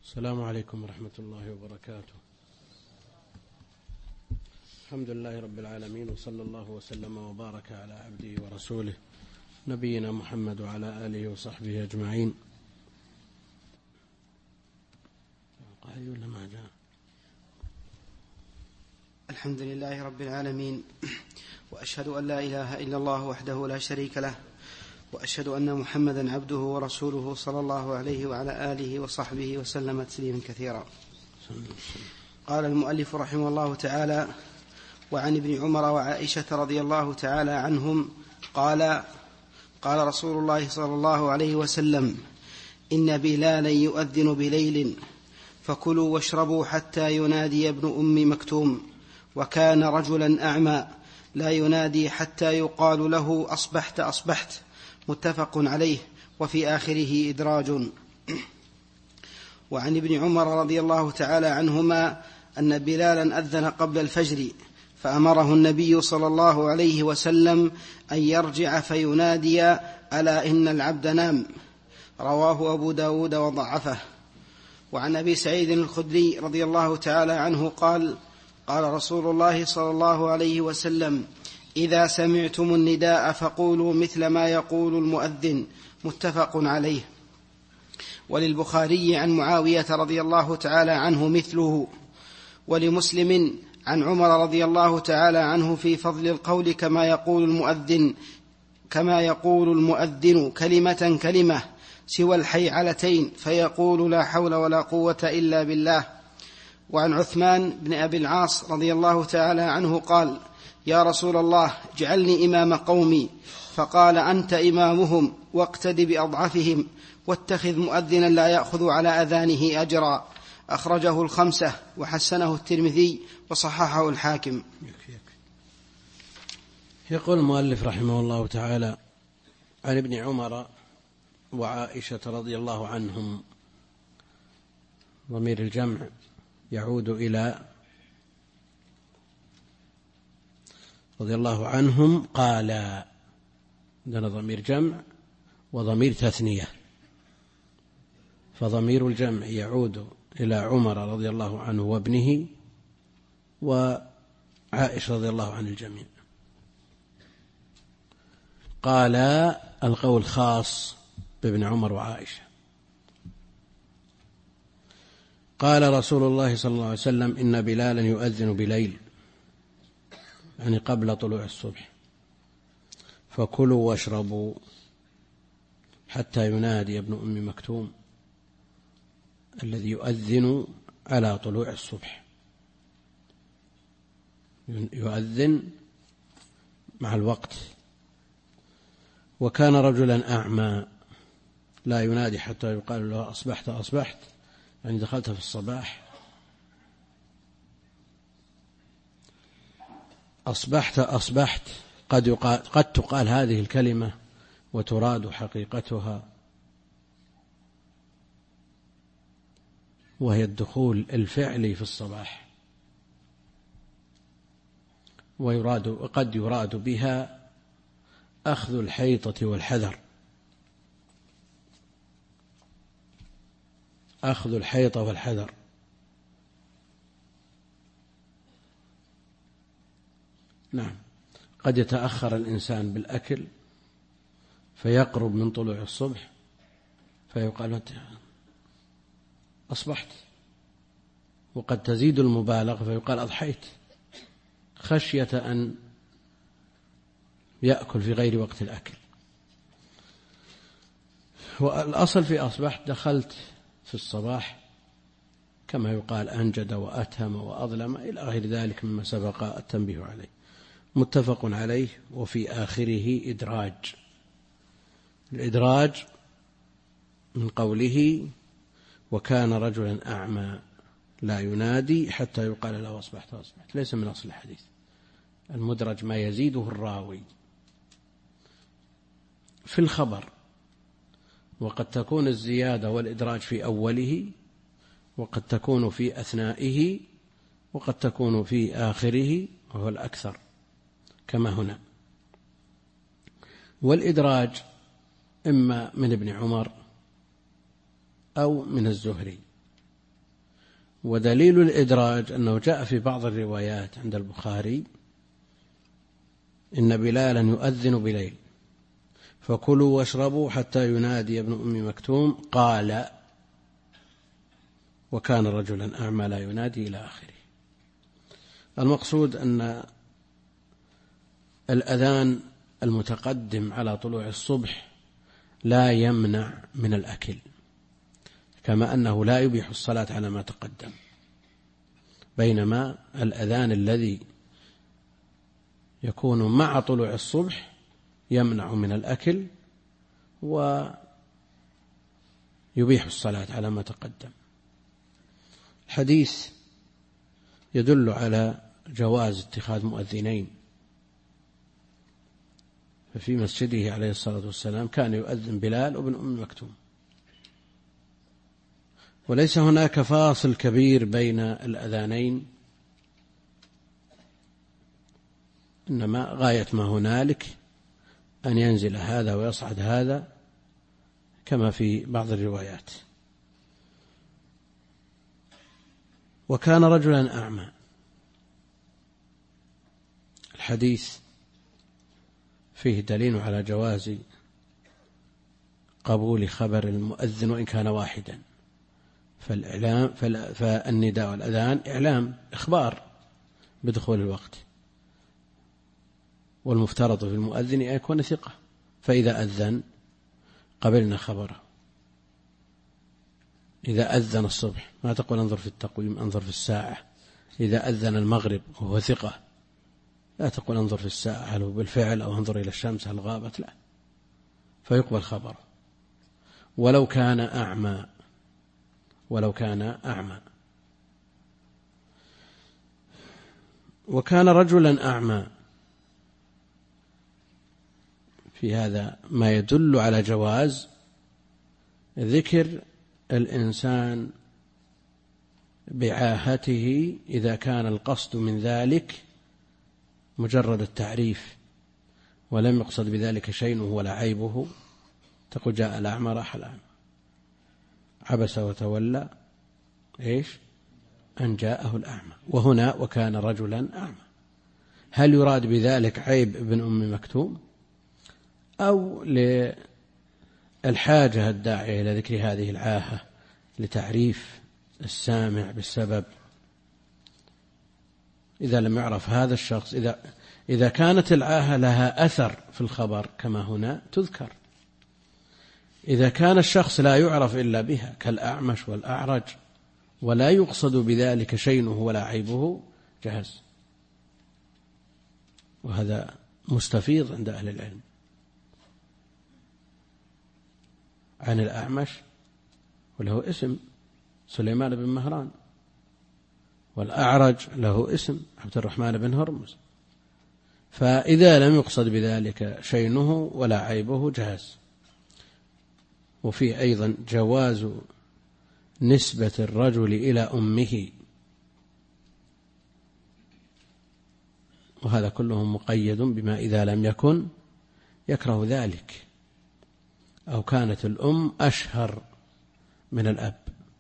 السلام عليكم ورحمة الله وبركاته. الحمد لله رب العالمين، وصلى الله وسلم وبارك على عبده ورسوله نبينا محمد وعلى آله وصحبه أجمعين. الحمد لله رب العالمين، وأشهد أن لا إله إلا الله وحده لا شريك له، وأشهد أن محمدا عبده ورسوله صلى الله عليه وعلى آله وصحبه وسلم تسليما كثيرا. قال المؤلف رحمه الله تعالى: وعن ابن عمر وعائشة رضي الله تعالى عنهم قال رسول الله صلى الله عليه وسلم: إن بلالا يؤذن بليل فكلوا واشربوا حتى ينادي ابن أم مكتوم، وكان رجلا أعمى لا ينادي حتى يقال له أصبحت أصبحت، متفق عليه، وفي آخره إدراج. وعن ابن عمر رضي الله تعالى عنهما أن بلالا أذن قبل الفجر، فأمره النبي صلى الله عليه وسلم أن يرجع فينادي: ألا إن العبد نام. رواه أبو داود وضعفه. وعن أبي سعيد الخدري رضي الله تعالى عنه قال رسول الله صلى الله عليه وسلم: إذا سمعتم النداء فقولوا مثل ما يقول المؤذن، متفق عليه. وللبخاري عن معاوية رضي الله تعالى عنه مثله. ولمسلم عن عمر رضي الله تعالى عنه في فضل القول كما يقول المؤذن كلمة كلمة سوى الحيعلتين، فيقول: لا حول ولا قوة إلا بالله. وعن عثمان بن أبي العاص رضي الله تعالى عنه قال: يا رسول الله، اجعلني إمام قومي. فقال: أنت إمامهم، واقتد بأضعفهم، واتخذ مؤذنا لا يأخذ على أذانه أجرا. أخرجه الخمسة، وحسنه الترمذي، وصححه الحاكم. يقول المؤلف رحمه الله تعالى: عن ابن عمر وعائشة رضي الله عنهم، ضمير الجمع يعود إلى رضي الله عنهم قال، عندنا ضمير جمع وضمير تثنية، فضمير الجمع يعود إلى عمر رضي الله عنه وابنه وعائشة رضي الله عن الجميع. قال القول خاص بابن عمر وعائشة. قال رسول الله صلى الله عليه وسلم: إن بلالا يؤذن بليل، يعني قبل طلوع الصبح، فكلوا واشربوا حتى ينادي ابن أم مكتوم الذي يؤذن على طلوع الصبح، يؤذن مع الوقت. وكان رجلا أعمى لا ينادي حتى يقال له أصبحت أصبحت، يعني دخلت في الصباح. أصبحت أصبحت قد تقال هذه الكلمة وتراد حقيقتها، وهي الدخول الفعلي في الصباح، وقد يراد بها أخذ الحيطة والحذر، أخذ الحيطة والحذر. نعم، قد يتأخر الإنسان بالأكل فيقرب من طلوع الصبح فيقال أصبحت، وقد تزيد المبالغة فيقال أضحيت، خشية أن يأكل في غير وقت الأكل. والأصل في أصبحت دخلت في الصباح، كما يقال أنجد وأتهم وأظلم إلى غير ذلك مما سبق التنبيه عليه. متفق عليه، وفي آخره إدراج. الإدراج من قوله: وكان رجلا أعمى لا ينادي حتى يقال له أصبحت أصبحت، ليس من أصل الحديث. المدرج ما يزيده الراوي في الخبر، وقد تكون الزيادة والإدراج في أوله، وقد تكون في أثنائه، وقد تكون في آخره، وهو الأكثر كما هنا. والإدراج إما من ابن عمر أو من الزهري، ودليل الإدراج أنه جاء في بعض الروايات عند البخاري: إن بلالا يؤذن بليل فكلوا واشربوا حتى ينادي ابن أم مكتوم قال وكان رجلا أعمى لا ينادي إلى آخره. المقصود أن الأذان المتقدم على طلوع الصبح لا يمنع من الأكل، كما أنه لا يبيح الصلاة على ما تقدم، بينما الأذان الذي يكون مع طلوع الصبح يمنع من الأكل ويبيح الصلاة على ما تقدم. الحديث يدل على جواز اتخاذ مؤذنين، ففي مسجده عليه الصلاة والسلام كان يؤذن بلال وابن أم مكتوم، وليس هناك فاصل كبير بين الأذانين، إنما غاية ما هنالك أن ينزل هذا ويصعد هذا كما في بعض الروايات. وكان رجلا أعمى. الحديث فيه دليل على جواز قبول خبر المؤذن وإن كان واحدا، فالنداء والأذان إعلام إخبار بدخول الوقت، والمفترض في المؤذن أن يكون ثقة، فإذا أذن قبلنا خبره. إذا أذن الصبح ما تقول انظر في التقويم، انظر في الساعة. إذا أذن المغرب وهو ثقة لا تقول انظر في الساعة هل هو بالفعل، أو انظر إلى الشمس هل غابت، لا، فيقبل خبره ولو كان أعمى. وكان رجلا أعمى. في هذا ما يدل على جواز ذكر الإنسان بعاهته إذا كان القصد من ذلك مجرد التعريف ولم يقصد بذلك شيء ولا عيبه. تقول جاء الأعمى راح الأعمى، عبس وتولى أن جاءه الأعمى. وهنا وكان رجلا أعمى، هل يراد بذلك عيب ابن أم مكتوم أو للحاجة الداعية إلى ذكر هذه العاهة لتعريف السامع بالسبب؟ إذا لم يعرف هذا الشخص، إذا كانت العاهة لها أثر في الخبر كما هنا تذكر. إذا كان الشخص لا يعرف إلا بها كالأعمش والأعرج ولا يقصد بذلك شينه ولا عيبه جهز. وهذا مستفيض عند أهل العلم. عن الأعمش وله اسم سليمان بن مهران، والأعرج له اسم عبد الرحمن بن هرمز، فإذا لم يقصد بذلك شينه ولا عيبه جهز. وفيه أيضا جواز نسبة الرجل إلى أمه، وهذا كله مقيد بما إذا لم يكن يكره ذلك أو كانت الأم أشهر من الأب،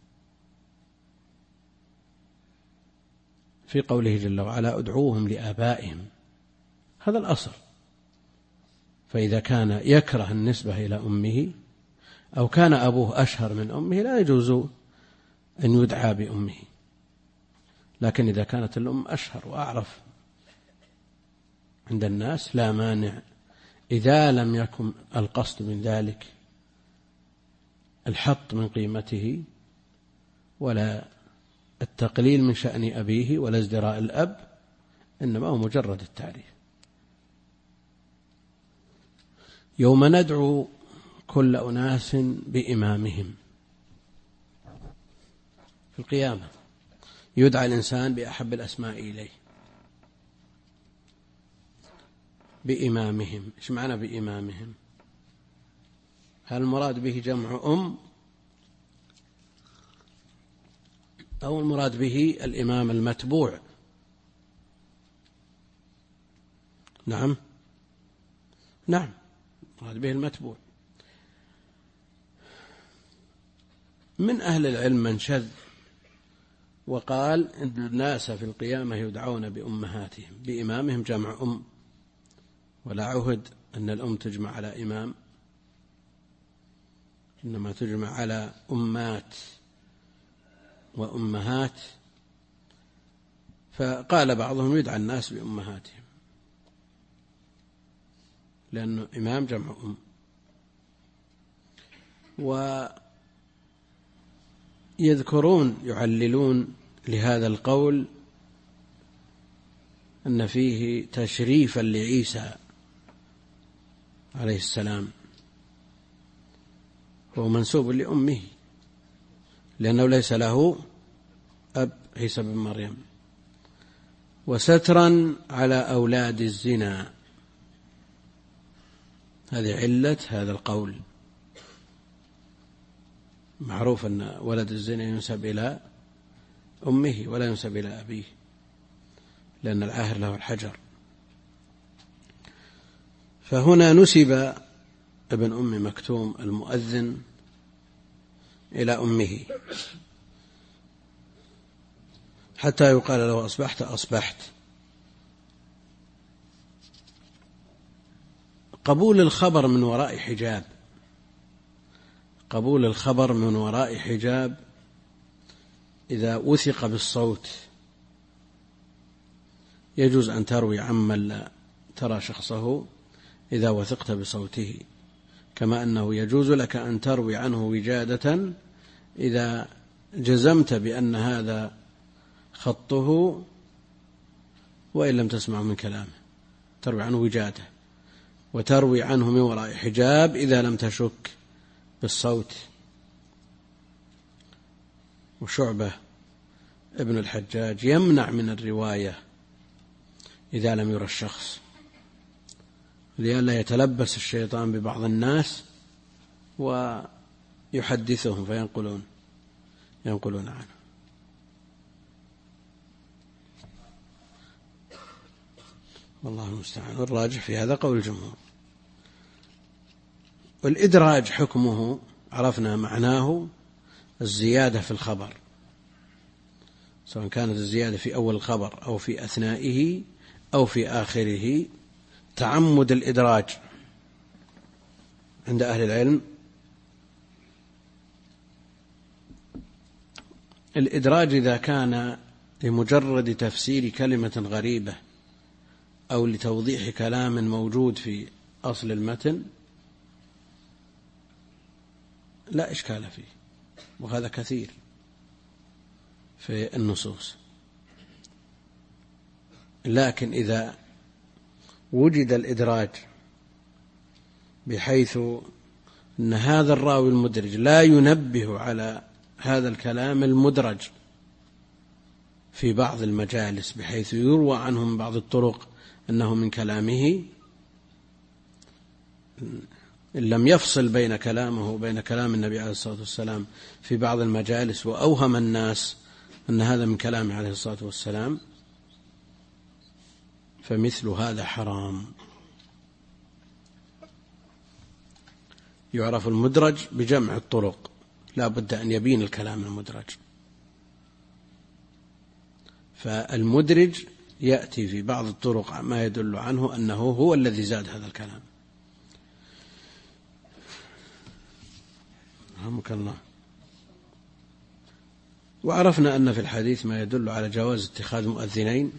في قوله جل وعلا ادعوهم لآبائهم، هذا الأصل. فإذا كان يكره النسبة إلى أمه أو كان أبوه أشهر من أمه لا يجوز أن يدعى بأمه، لكن إذا كانت الأم أشهر وأعرف عند الناس لا مانع، إذا لم يكن القصد من ذلك الحط من قيمته ولا التقليل من شأن أبيه ولا ازدراء الأب، إنما هو مجرد التعريف. يوم ندعو كل أناس بإمامهم، في القيامة يدعى الإنسان بأحب الأسماء إليه، بإمامهم. إيش معنى بإمامهم؟ هل المراد به جمع أم أو المراد به الإمام المتبوع؟ نعم المراد به المتبوع. من أهل العلم من شذ وقال إن الناس في القيامة يدعون بأمهاتهم، بإمامهم جمع أم، ولا عهد أن الأم تجمع على إمام، إنما تجمع على أمات وأمهات. فقال بعضهم يدعى الناس بأمهاتهم لأنه إمام جمع أم. ويذكرون يعللون لهذا القول أن فيه تشريفا لعيسى عليه السلام، هو منسوب لأمه لأنه ليس له أب عيسى بن مريم، وسترا على أولاد الزنا. هذه علة هذا القول. معروف أن ولد الزنا ينسب إلى أمه ولا ينسب إلى أبيه، لأن العاهر له الحجر. فهنا نسب ابن أم مكتوم المؤذن إلى أمه حتى يقال له أصبحت أصبحت. قبول الخبر من وراء حجاب، قبول الخبر من وراء حجاب إذا وثق بالصوت، يجوز أن تروي عمن لا ترى شخصه إذا وثقت بصوته، كما أنه يجوز لك أن تروي عنه وجادة إذا جزمت بأن هذا خطه وإن لم تسمع من كلامه، تروي عنه وجادة. وتروي عنه من وراء حجاب إذا لم تشك بالصوت. وشعبة ابن الحجاج يمنع من الرواية إذا لم يرى الشخص، لئلا يتلبس الشيطان ببعض الناس ويحدثهم فينقلون عنه. والله المستعان. والراجح في هذا قول الجمهور. والإدراج حكمه عرفنا معناه الزيادة في الخبر، سواء كانت الزيادة في أول الخبر أو في أثنائه أو في آخره. تعمد الإدراج عند أهل العلم، الإدراج إذا كان لمجرد تفسير كلمة غريبة أو لتوضيح كلام موجود في أصل المتن لا إشكال فيه، وهذا كثير في النصوص. لكن إذا وجد الإدراج بحيث أن هذا الراوي المدرج لا ينبه على هذا الكلام المدرج في بعض المجالس، بحيث يروى عنه من بعض الطرق أنه من كلامه، إن لم يفصل بين كلامه وبين كلام النبي عليه الصلاة والسلام في بعض المجالس وأوهم الناس أن هذا من كلامه عليه الصلاة والسلام، فمثل هذا حرام. يعرف المدرج بجمع الطرق، لا بد أن يبين الكلام المدرج. فالمدرج يأتي في بعض الطرق ما يدل عنه أنه هو الذي زاد هذا الكلام. رحمك الله. وعرفنا أن في الحديث ما يدل على جواز اتخاذ مؤذنين،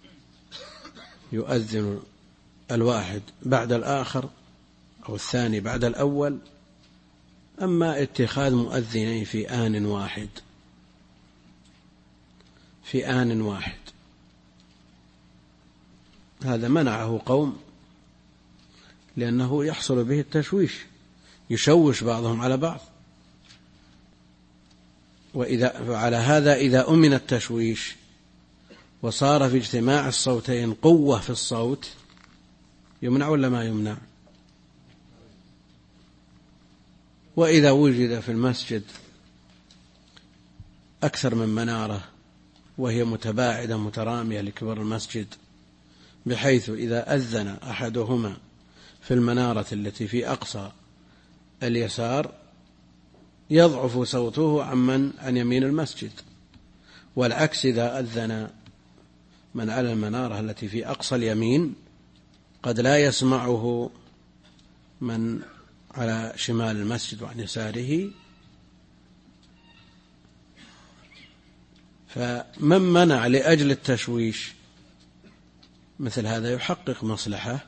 يؤذن الواحد بعد الآخر أو الثاني بعد الأول. أما اتخاذ مؤذنين في آن واحد، في آن واحد، هذا منعه قوم لأنه يحصل به التشويش، يشوش بعضهم على بعض. وعلى هذا إذا أمن التشويش وصار في اجتماع الصوتين قوة في الصوت، يمنع ولا ما يمنع؟ وإذا وجد في المسجد أكثر من منارة وهي متباعدة مترامية لكبر المسجد، بحيث إذا أذن أحدهما في المنارة التي في أقصى اليسار يضعف صوته عن يمين المسجد، والعكس إذا أذن من على المنارة التي في أقصى اليمين قد لا يسمعه من على شمال المسجد وعن يساره، فمن منع لأجل التشويش مثل هذا يحقق مصلحة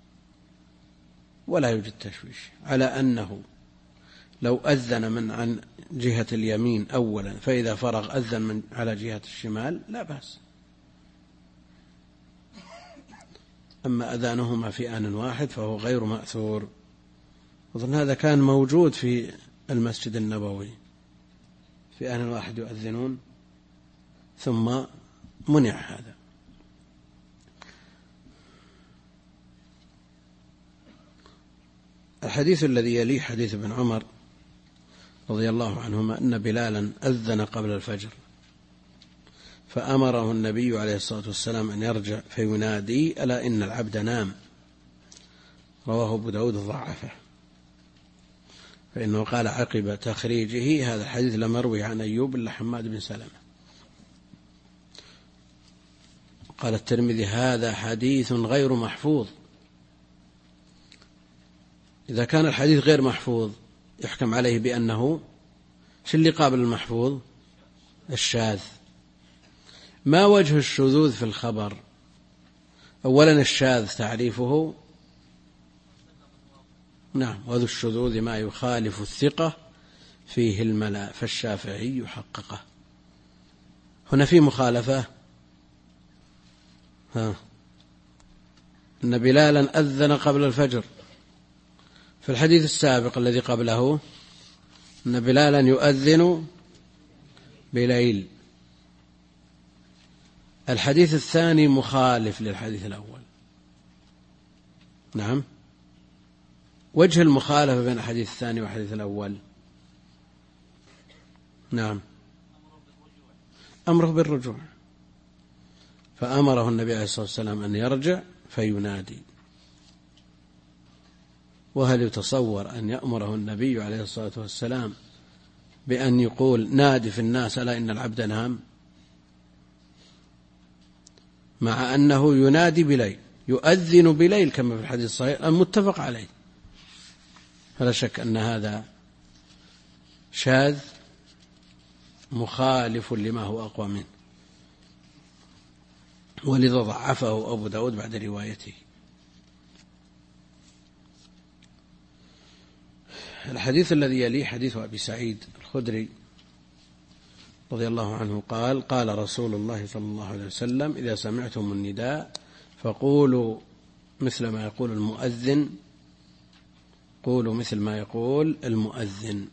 ولا يوجد تشويش، على أنه لو أذن من عن جهة اليمين أولا فإذا فرغ أذن من على جهة الشمال لا بأس. أما أذانهما في آن واحد فهو غير مأثور. أظن هذا كان موجود في المسجد النبوي، في آن واحد يؤذنون ثم منع هذا. الحديث الذي يليه حديث ابن عمر رضي الله عنهما أن بلالا أذن قبل الفجر فأمره النبي عليه الصلاة والسلام أن يرجع فينادي: ألا إن العبد نام. رواه أبو داود ضعفه، فإنه قال عقب تخريجه: هذا الحديث لم يروي عن أيوب إلا حماد بن سلمة. قال الترمذي: هذا حديث غير محفوظ. إذا كان الحديث غير محفوظ يحكم عليه بأنه شو اللي قابل المحفوظ؟ الشاذ. ما وجه الشذوذ في الخبر؟ أولا الشاذ تعريفه نعم، وذو الشذوذ ما يخالف الثقة فيه الملا، فالشافعي يحققه. هنا في مخالفة، أن بلالا أذن قبل الفجر. في الحديث السابق الذي قبله أن بلالا يؤذن بليل. الحديث الثاني مخالف للحديث الأول. نعم، وجه المخالفة بين الحديث الثاني والحديث الأول. نعم، أمره بالرجوع، فأمره النبي عليه الصلاة والسلام أن يرجع فينادي. وهل يتصور أن يأمره النبي عليه الصلاة والسلام بأن يقول: نادي في الناس ألا إن العبد نام، مع أنه ينادي بليل، يؤذن بليل كما في الحديث الصحيح المتفق عليه؟ فلا شك أن هذا شاذ مخالف لما هو أقوى منه، ولذا ضعفه أبو داود بعد روايته. الحديث الذي يليه حديث أبي سعيد الخدري رضي الله عنه قال: قال رسول الله صلى الله عليه وسلم: إذا سمعتم النداء فقولوا مثل ما يقول المؤذن، قولوا مثل ما يقول المؤذن.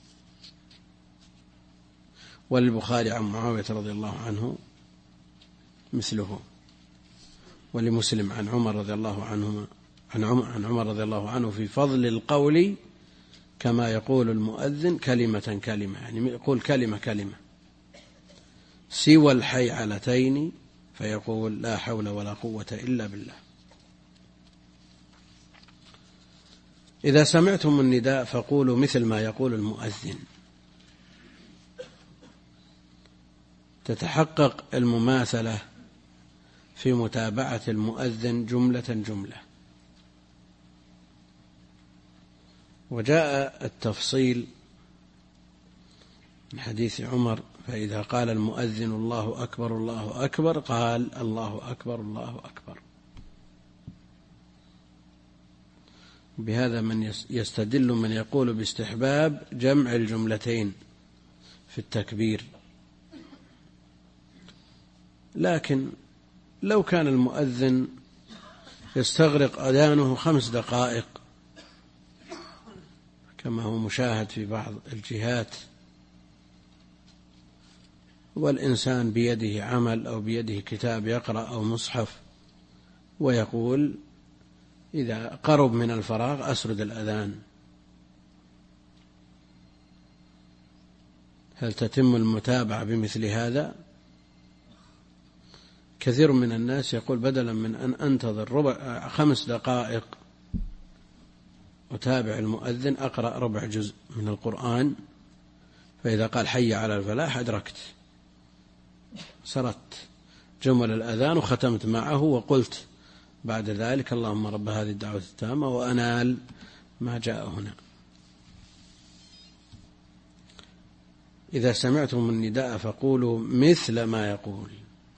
وللبخاري عن معاوية رضي الله عنه مثله، ولمسلم عن عمر رضي الله عنه عن عمر رضي الله عنه في فضل القول كما يقول المؤذن كلمة كلمة، يعني يقول كلمة كلمة، سوى الحيعلتين فيقول: لا حول ولا قوة إلا بالله. إذا سمعتم النداء فقولوا مثل ما يقول المؤذن. تتحقق المماثلة في متابعة المؤذن جملة جملة. وجاء التفصيل من حديث عمر: فإذا قال المؤذن الله أكبر الله أكبر قال: الله أكبر الله أكبر. بهذا من يستدل من يقول باستحباب جمع الجملتين في التكبير. لكن لو كان المؤذن يستغرق أذانه 5 دقائق كما هو مشاهد في بعض الجهات، والإنسان بيده عمل أو بيده كتاب يقرأ أو مصحف ويقول: إذا قرب من الفراغ أسرد الأذان، هل تتم المتابعة بمثل هذا؟ كثير من الناس يقول: بدلا من أن أنتظر 5 دقائق أتابع المؤذن أقرأ ربع جزء من القرآن، فإذا قال حي على الفلاح أدركت. سردت جمل الأذان وختمت معه وقلت بعد ذلك اللهم رب هذه الدعوة التامة وأنال ما جاء هنا. إذا سمعتم النداء فقولوا مثل ما يقول.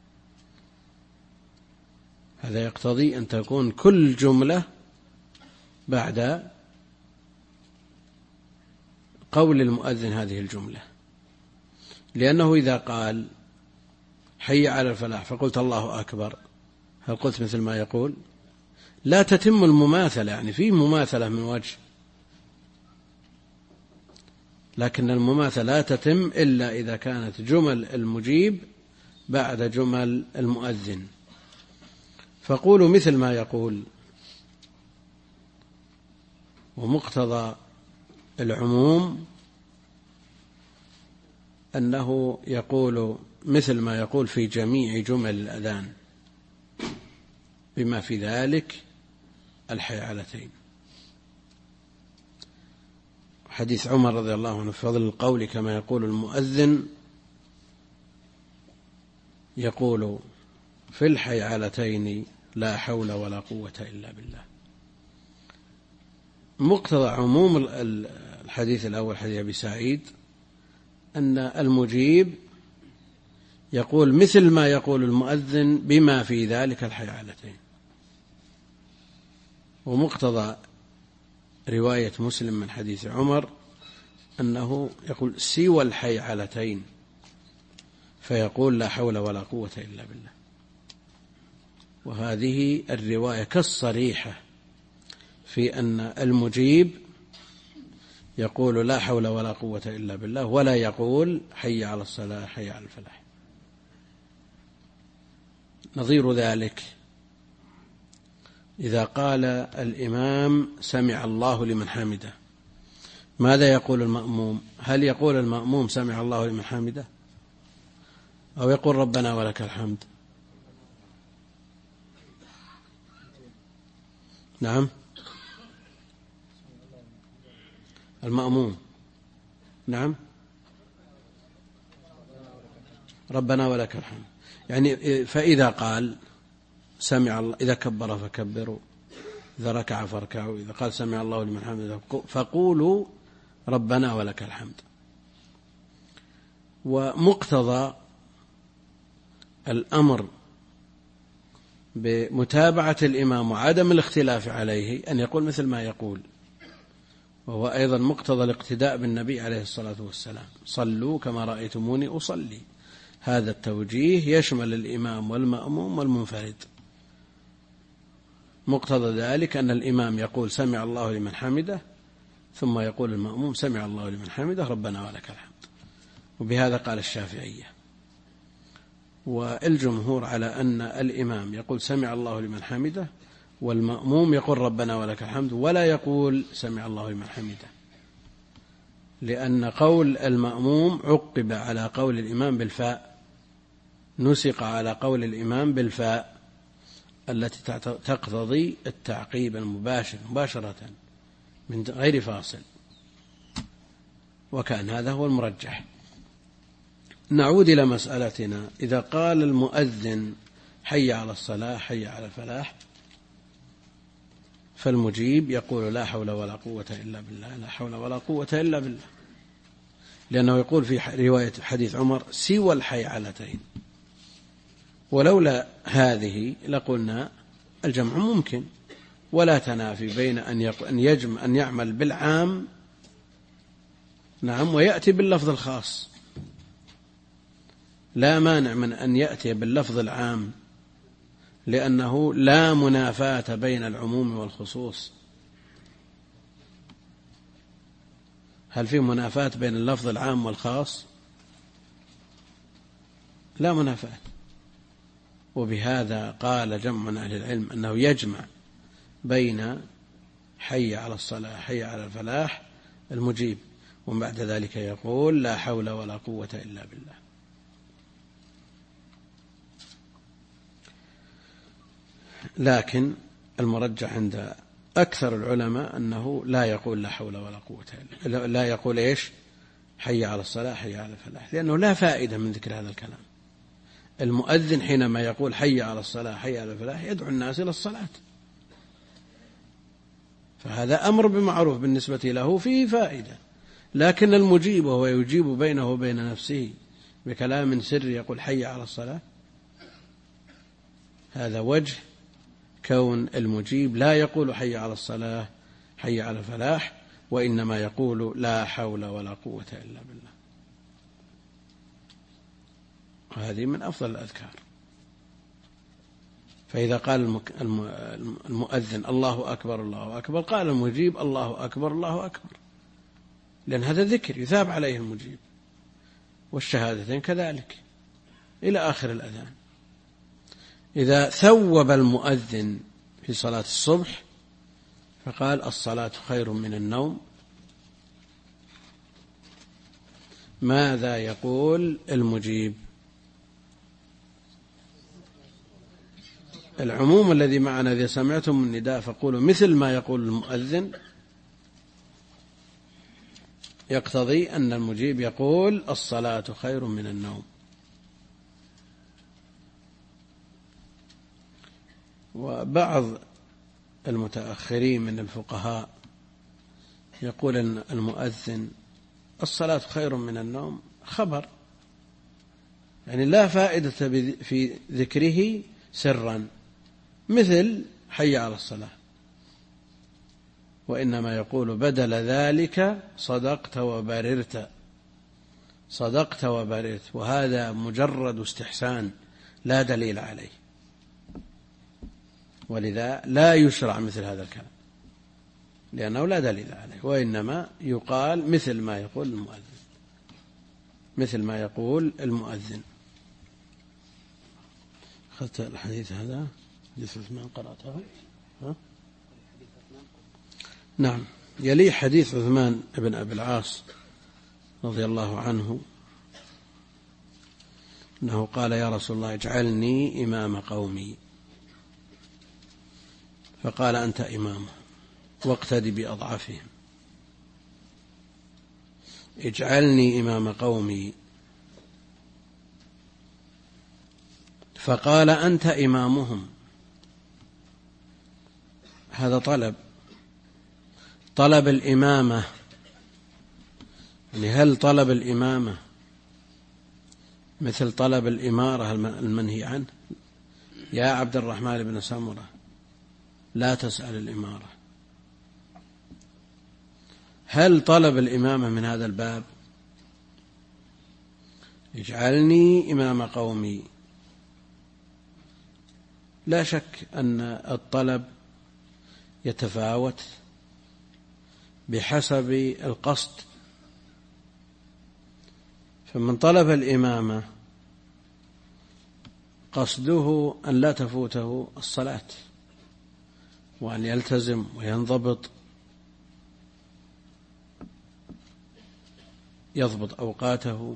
هذا يقتضي أن تكون كل جملة بعد قول المؤذن هذه الجملة، لأنه إذا قال حي على الفلاح فقلت الله أكبر، هل قلت مثل ما يقول؟ لا تتم المماثلة، يعني في مماثلة من وجه، لكن المماثلة لا تتم إلا إذا كانت جمل المجيب بعد جمل المؤذن. فقولوا مثل ما يقول. ومقتضى العموم أنه يقول مثل ما يقول في جميع جمل الأذان بما في ذلك الحيعلتين. حديث عمر رضي الله عنه في فضل القول كما يقول المؤذن، يقول في الحيعلتين لا حول ولا قوة إلا بالله. مقتضى عموم الحديث الأول حديث أبي سعيد أن المجيب يقول مثل ما يقول المؤذن بما في ذلك الحيعلتين. ومقتضى رواية مسلم من حديث عمر أنه يقول سوى الحيعلتين، فيقول لا حول ولا قوة إلا بالله. وهذه الرواية كالصريحة في أن المجيب يقول لا حول ولا قوة إلا بالله، ولا يقول حي على الصلاة حي على الفلاح. نظير ذلك إذا قال الإمام سمع الله لمن حمده، ماذا يقول المأموم؟ هل يقول المأموم سمع الله لمن حمده أو يقول ربنا ولك الحمد؟ نعم، المأموم نعم ربنا ولك الحمد. يعني فإذا قال سمع الله، إذا كبر فكبروا، إذا ركع فاركعوا، إذا قال سمع الله لمن حمده فقولوا ربنا ولك الحمد. ومقتضى الأمر بمتابعة الإمام وعدم الاختلاف عليه أن يقول مثل ما يقول، وهو أيضا مقتضى الاقتداء بالنبي عليه الصلاة والسلام، صلوا كما رأيتموني أصلي. هذا التوجيه يشمل الإمام والمأموم والمنفرد. مقتضى ذلك أن الإمام يقول سمع الله لمن حمده، ثم يقول المأموم سمع الله لمن حمده ربنا ولك الحمد. وبهذا قال الشافعية. والجمهور على أن الإمام يقول سمع الله لمن حمده، والمأموم يقول ربنا ولك الحمد، ولا يقول سمع الله لمن حمده، لأن قول المأموم عقب على قول الإمام بالفاء، نسق على قول الإمام بالفاء التي تقتضي التعقيب المباشر مباشرة من غير فاصل، وكان هذا هو المرجح. نعود إلى مسألتنا. إذا قال المؤذن حي على الصلاة حي على الفلاح، فالمجيب يقول لا حول ولا قوة إلا بالله، لا حول ولا قوة إلا بالله، لأنه يقول في رواية حديث عمر سوى الحيعلتين. ولولا هذه لقلنا الجمع ممكن، ولا تنافي بين أن يعمل بالعام نعم ويأتي باللفظ الخاص. لا مانع من أن يأتي باللفظ العام، لأنه لا منافاة بين العموم والخصوص. هل في منافاة بين اللفظ العام والخاص؟ لا منافاة. وبهذا قال جمع من أهل العلم أنه يجمع بين حي على الصلاة حي على الفلاح المجيب، ومن بعد ذلك يقول لا حول ولا قوة إلا بالله. لكن المرجح عند أكثر العلماء أنه لا يقول لا حول ولا قوة إلا، لا يقول إيش حي على الصلاة حي على الفلاح، لأنه لا فائدة من ذكر هذا الكلام. المؤذن حينما يقول حي على الصلاة حي على الفلاح يدعو الناس إلى الصلاة، فهذا أمر بمعروف بالنسبة له فيه فائدة. لكن المجيب وهو يجيب بينه وبين نفسه بكلام سري يقول حي على الصلاة، هذا وجه كون المجيب لا يقول حي على الصلاة حي على الفلاح، وإنما يقول لا حول ولا قوة إلا بالله. وهذه من أفضل الأذكار. فإذا قال المؤذن الله أكبر الله أكبر، قال المجيب الله أكبر الله أكبر، لأن هذا ذكر يثاب عليه المجيب، والشهادتين كذلك إلى آخر الأذان. إذا ثوب المؤذن في صلاة الصبح فقال الصلاة خير من النوم، ماذا يقول المجيب؟ العموم الذي معنا إذا سمعتم النداء فقولوا مثل ما يقول المؤذن، يقتضي أن المجيب يقول الصلاة خير من النوم. وبعض المتأخرين من الفقهاء يقول أن المؤذن الصلاة خير من النوم خبر، يعني لا فائدة في ذكره سرا مثل حي على الصلاة، وإنما يقول بدل ذلك صدقت وبررت، صدقت وبررت، وهذا مجرد استحسان لا دليل عليه، ولذا لا يشرع مثل هذا الكلام لأنه لا دليل عليه، وإنما يقال مثل ما يقول المؤذن، مثل ما يقول المؤذن. أخذت الحديث هذا حديث عثمان قرأته؟ نعم. يلي حديث عثمان بن أبي العاص رضي الله عنه أنه قال يا رسول الله اجعلني إمام قومي، فقال أنت إمامه واقتدي بأضعفهم. اجعلني إمام قومي، فقال أنت إمامهم. هذا طلب الإمامة، يعني هل طلب الإمامة مثل طلب الإمارة المنهي عنه؟ يا عبد الرحمن بن سمرة لا تسأل الإمارة. هل طلب الإمامة من هذا الباب؟ اجعلني إمام قومي. لا شك أن الطلب يتفاوت بحسب القصد، فمن طلب الإمامة قصده أن لا تفوته الصلاة وأن يلتزم وينضبط، يضبط أوقاته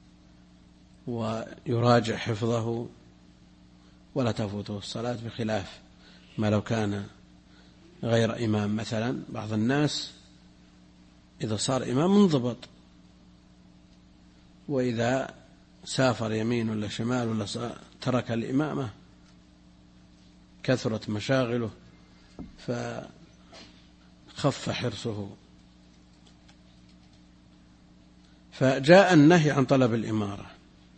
ويراجع حفظه ولا تفوته الصلاة، بخلاف ما لو كان غير إمام. مثلا بعض الناس إذا صار إمام منضبط، وإذا سافر يمين ولا شمال ولا ترك الإمامة كثرت مشاغله فخف حرصه. فجاء النهي عن طلب الإمارة،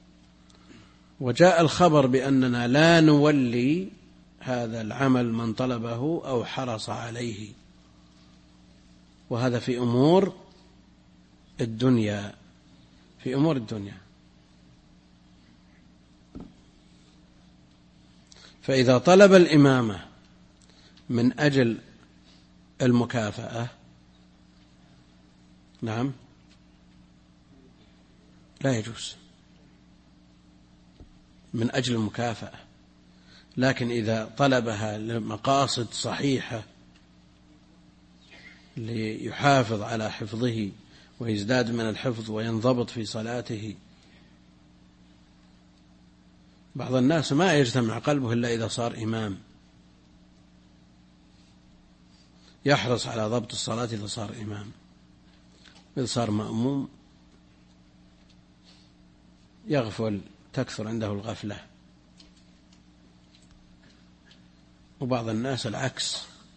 وجاء الخبر بأننا لا نولي هذا العمل من طلبه أو حرص عليه، وهذا في أمور الدنيا، في أمور الدنيا. فإذا طلب الإمامة من أجل المكافأة نعم لا يجوز من أجل المكافأة، لكن إذا طلبها لمقاصد صحيحة ليحافظ على حفظه ويزداد من الحفظ وينضبط في صلاته. بعض الناس ما يجتمع قلبه إلا إذا صار إمام، يحرص على ضبط الصلاة إذا صار إمام، إذا صار مأموم يغفل تكثر عنده الغفلة. وبعض الناس العكس،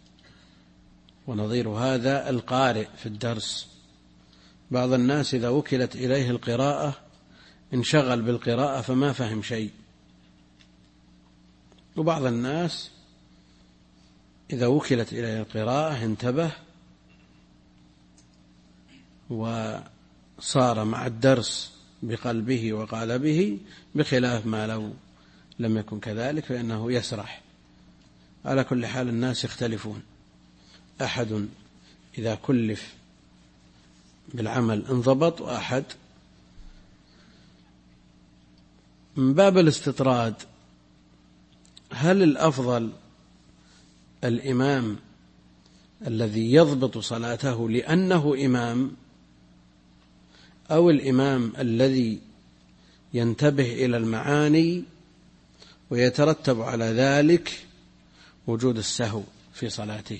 ونظير هذا القارئ في الدرس. بعض الناس إذا وكلت إليه القراءة انشغل بالقراءة فما فهم شيء، وبعض الناس إذا وكلت إليه القراءة انتبه وصار مع الدرس بقلبه وقالبه، بخلاف ما لو لم يكن كذلك فإنه يسرح. على كل حال الناس يختلفون، أحد إذا كلف بالعمل انضبط، وأحد من باب الاستطراد. هل الأفضل الإمام الذي يضبط صلاته لأنه إمام، أو الإمام الذي ينتبه إلى المعاني ويترتب على ذلك وجود السهو في صلاته؟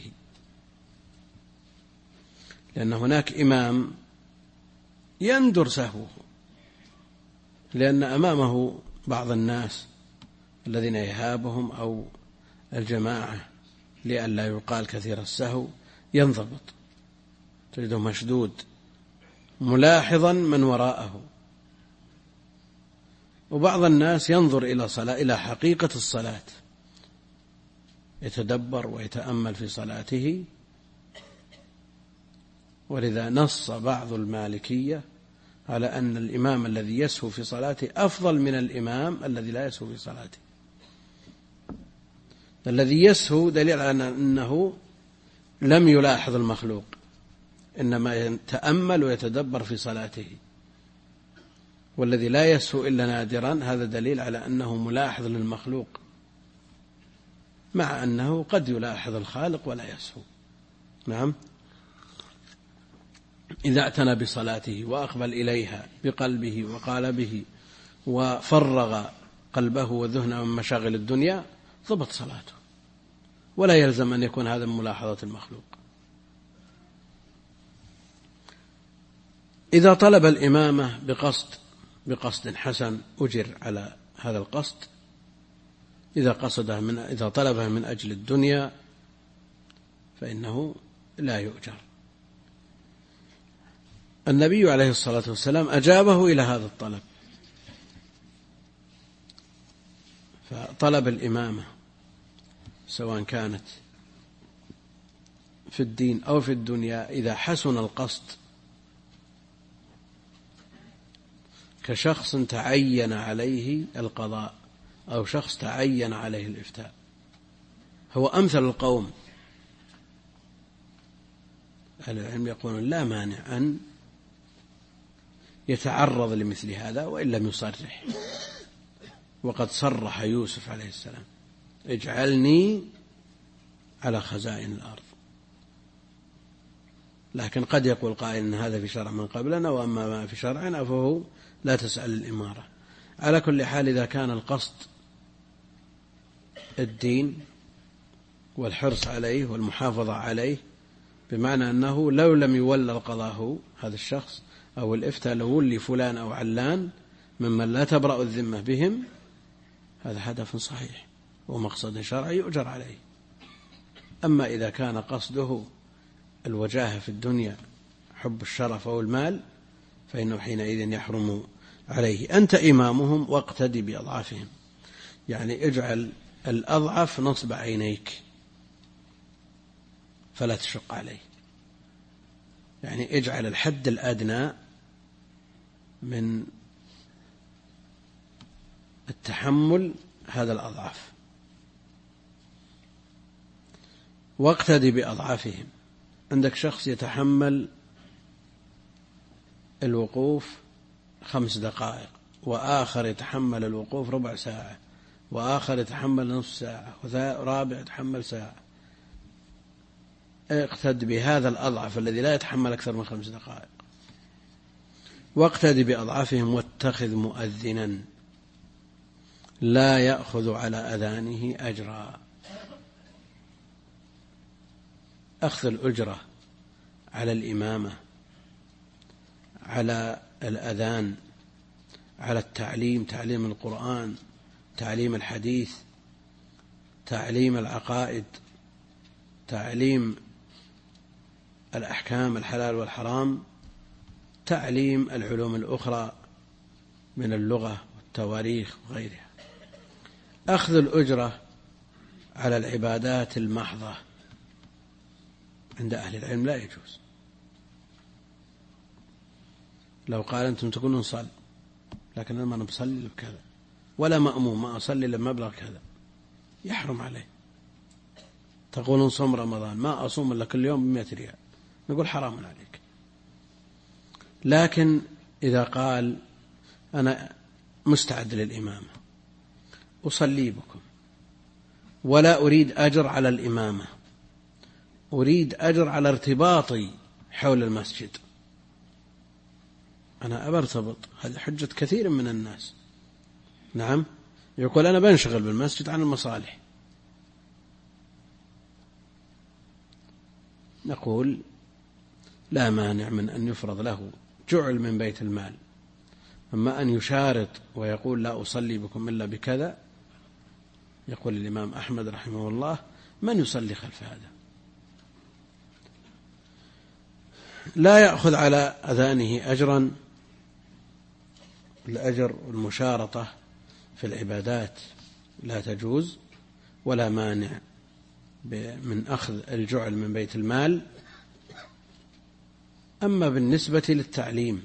لأن هناك إمام يندر سهوه، لأن أمامه بعض الناس الذين يهابهم أو الجماعة لئلا يقال كثير السهو، ينضبط، تجده مشدود ملاحظا من وراءه. وبعض الناس ينظر إلى حقيقة الصلاة، يتدبر ويتأمل في صلاته. ولذا نص بعض المالكية على أن الإمام الذي يسهو في صلاته أفضل من الإمام الذي لا يسهو في صلاته. الذي يسهو دليل على أنه لم يلاحظ المخلوق، إنما يتأمل ويتدبر في صلاته. والذي لا يسهو إلا نادرا، هذا دليل على أنه ملاحظ للمخلوق، مع أنه قد يلاحظ الخالق ولا يسهو. نعم، إذا اعتنى بصلاته وأقبل إليها بقلبه وقالبه وفرغ قلبه وذهنه من مشاغل الدنيا ضبط صلاته، ولا يلزم أن يكون هذا من ملاحظة المخلوق. إذا طلب الإمامة بقصد حسن أجر على هذا القصد. إذا طلبها من أجل الدنيا فإنه لا يؤجر. النبي عليه الصلاة والسلام أجابه إلى هذا الطلب، فطلب الإمامة سواء كانت في الدين أو في الدنيا إذا حسن القصد، كشخص تعين عليه القضاء أو شخص تعين عليه الإفتاء، هو أمثل القوم. أهل العلم يقولون لا مانع أن يتعرض لمثل هذا وإن لم يصرح. وقد صرح يوسف عليه السلام: اجعلني على خزائن الأرض. لكن قد يقول قائل إن هذا في شرع من قبلنا، وأما ما في شرعنا فهو لا تسأل الإمارة. على كل حال إذا كان القصد الدين والحرص عليه والمحافظة عليه، بمعنى أنه لو لم يولى القضاء هذا الشخص أو الإفتاء لو ولي فلان أو علان ممن لا تبرأ الذمة بهم، هذا هدف صحيح ومقصد شرعي يؤجر عليه. أما إذا كان قصده الوجاهة في الدنيا، حب الشرف أو المال، فإنه حينئذ يحرم عليه. أنت إمامهم واقتدي بأضعافهم، يعني اجعل الأضعف نصب عينيك فلا تشق عليه، يعني اجعل الحد الأدنى من التحمل هذا الأضعاف، واقتدي بأضعافهم. عندك شخص يتحمل الوقوف 5 دقائق، وآخر يتحمل الوقوف ربع ساعة، وآخر يتحمل نصف ساعة، ورابع يتحمل ساعة. اقتد بهذا الأضعف الذي لا يتحمل أكثر من 5 دقائق، واقتد بأضعافهم. واتخذ مؤذنا لا يأخذ على أذانه أجرا. أخذ الأجرة على الإمامة، على الأذان، على التعليم، تعليم القرآن، تعليم الحديث، تعليم العقائد، تعليم الأحكام الحلال والحرام، تعليم العلوم الأخرى من اللغة والتواريخ وغيرها. أخذ الأجرة على العبادات المحضة عند أهل العلم لا يجوز. لو قال أنتم تقولون نصلي لكن أنا ما نصلي بكذا، ولا مأموم ما أصلي لمبلغ كذا، يحرم عليه. تقولون صوم رمضان ما أصوم إلا كل يوم ب100 ريال، نقول حرام عليك. لكن إذا قال أنا مستعد للإمامة أصلي بكم ولا أريد أجر على الإمامة، أريد أجر على ارتباطي حول المسجد، أنا أرتبط، هذه حجة كثير من الناس. نعم، يقول أنا بنشغل بالمسجد عن المصالح. نقول لا مانع من أن يفرض له جعل من بيت المال، أما أن يشارط ويقول لا أصلي بكم إلا بكذا، يقول الإمام أحمد رحمه الله من يصلي خلف هذا؟ لا يأخذ على أذانه أجرا، الأجر والمشارطة في العبادات لا تجوز، ولا مانع من أخذ الجعل من بيت المال. أما بالنسبة للتعليم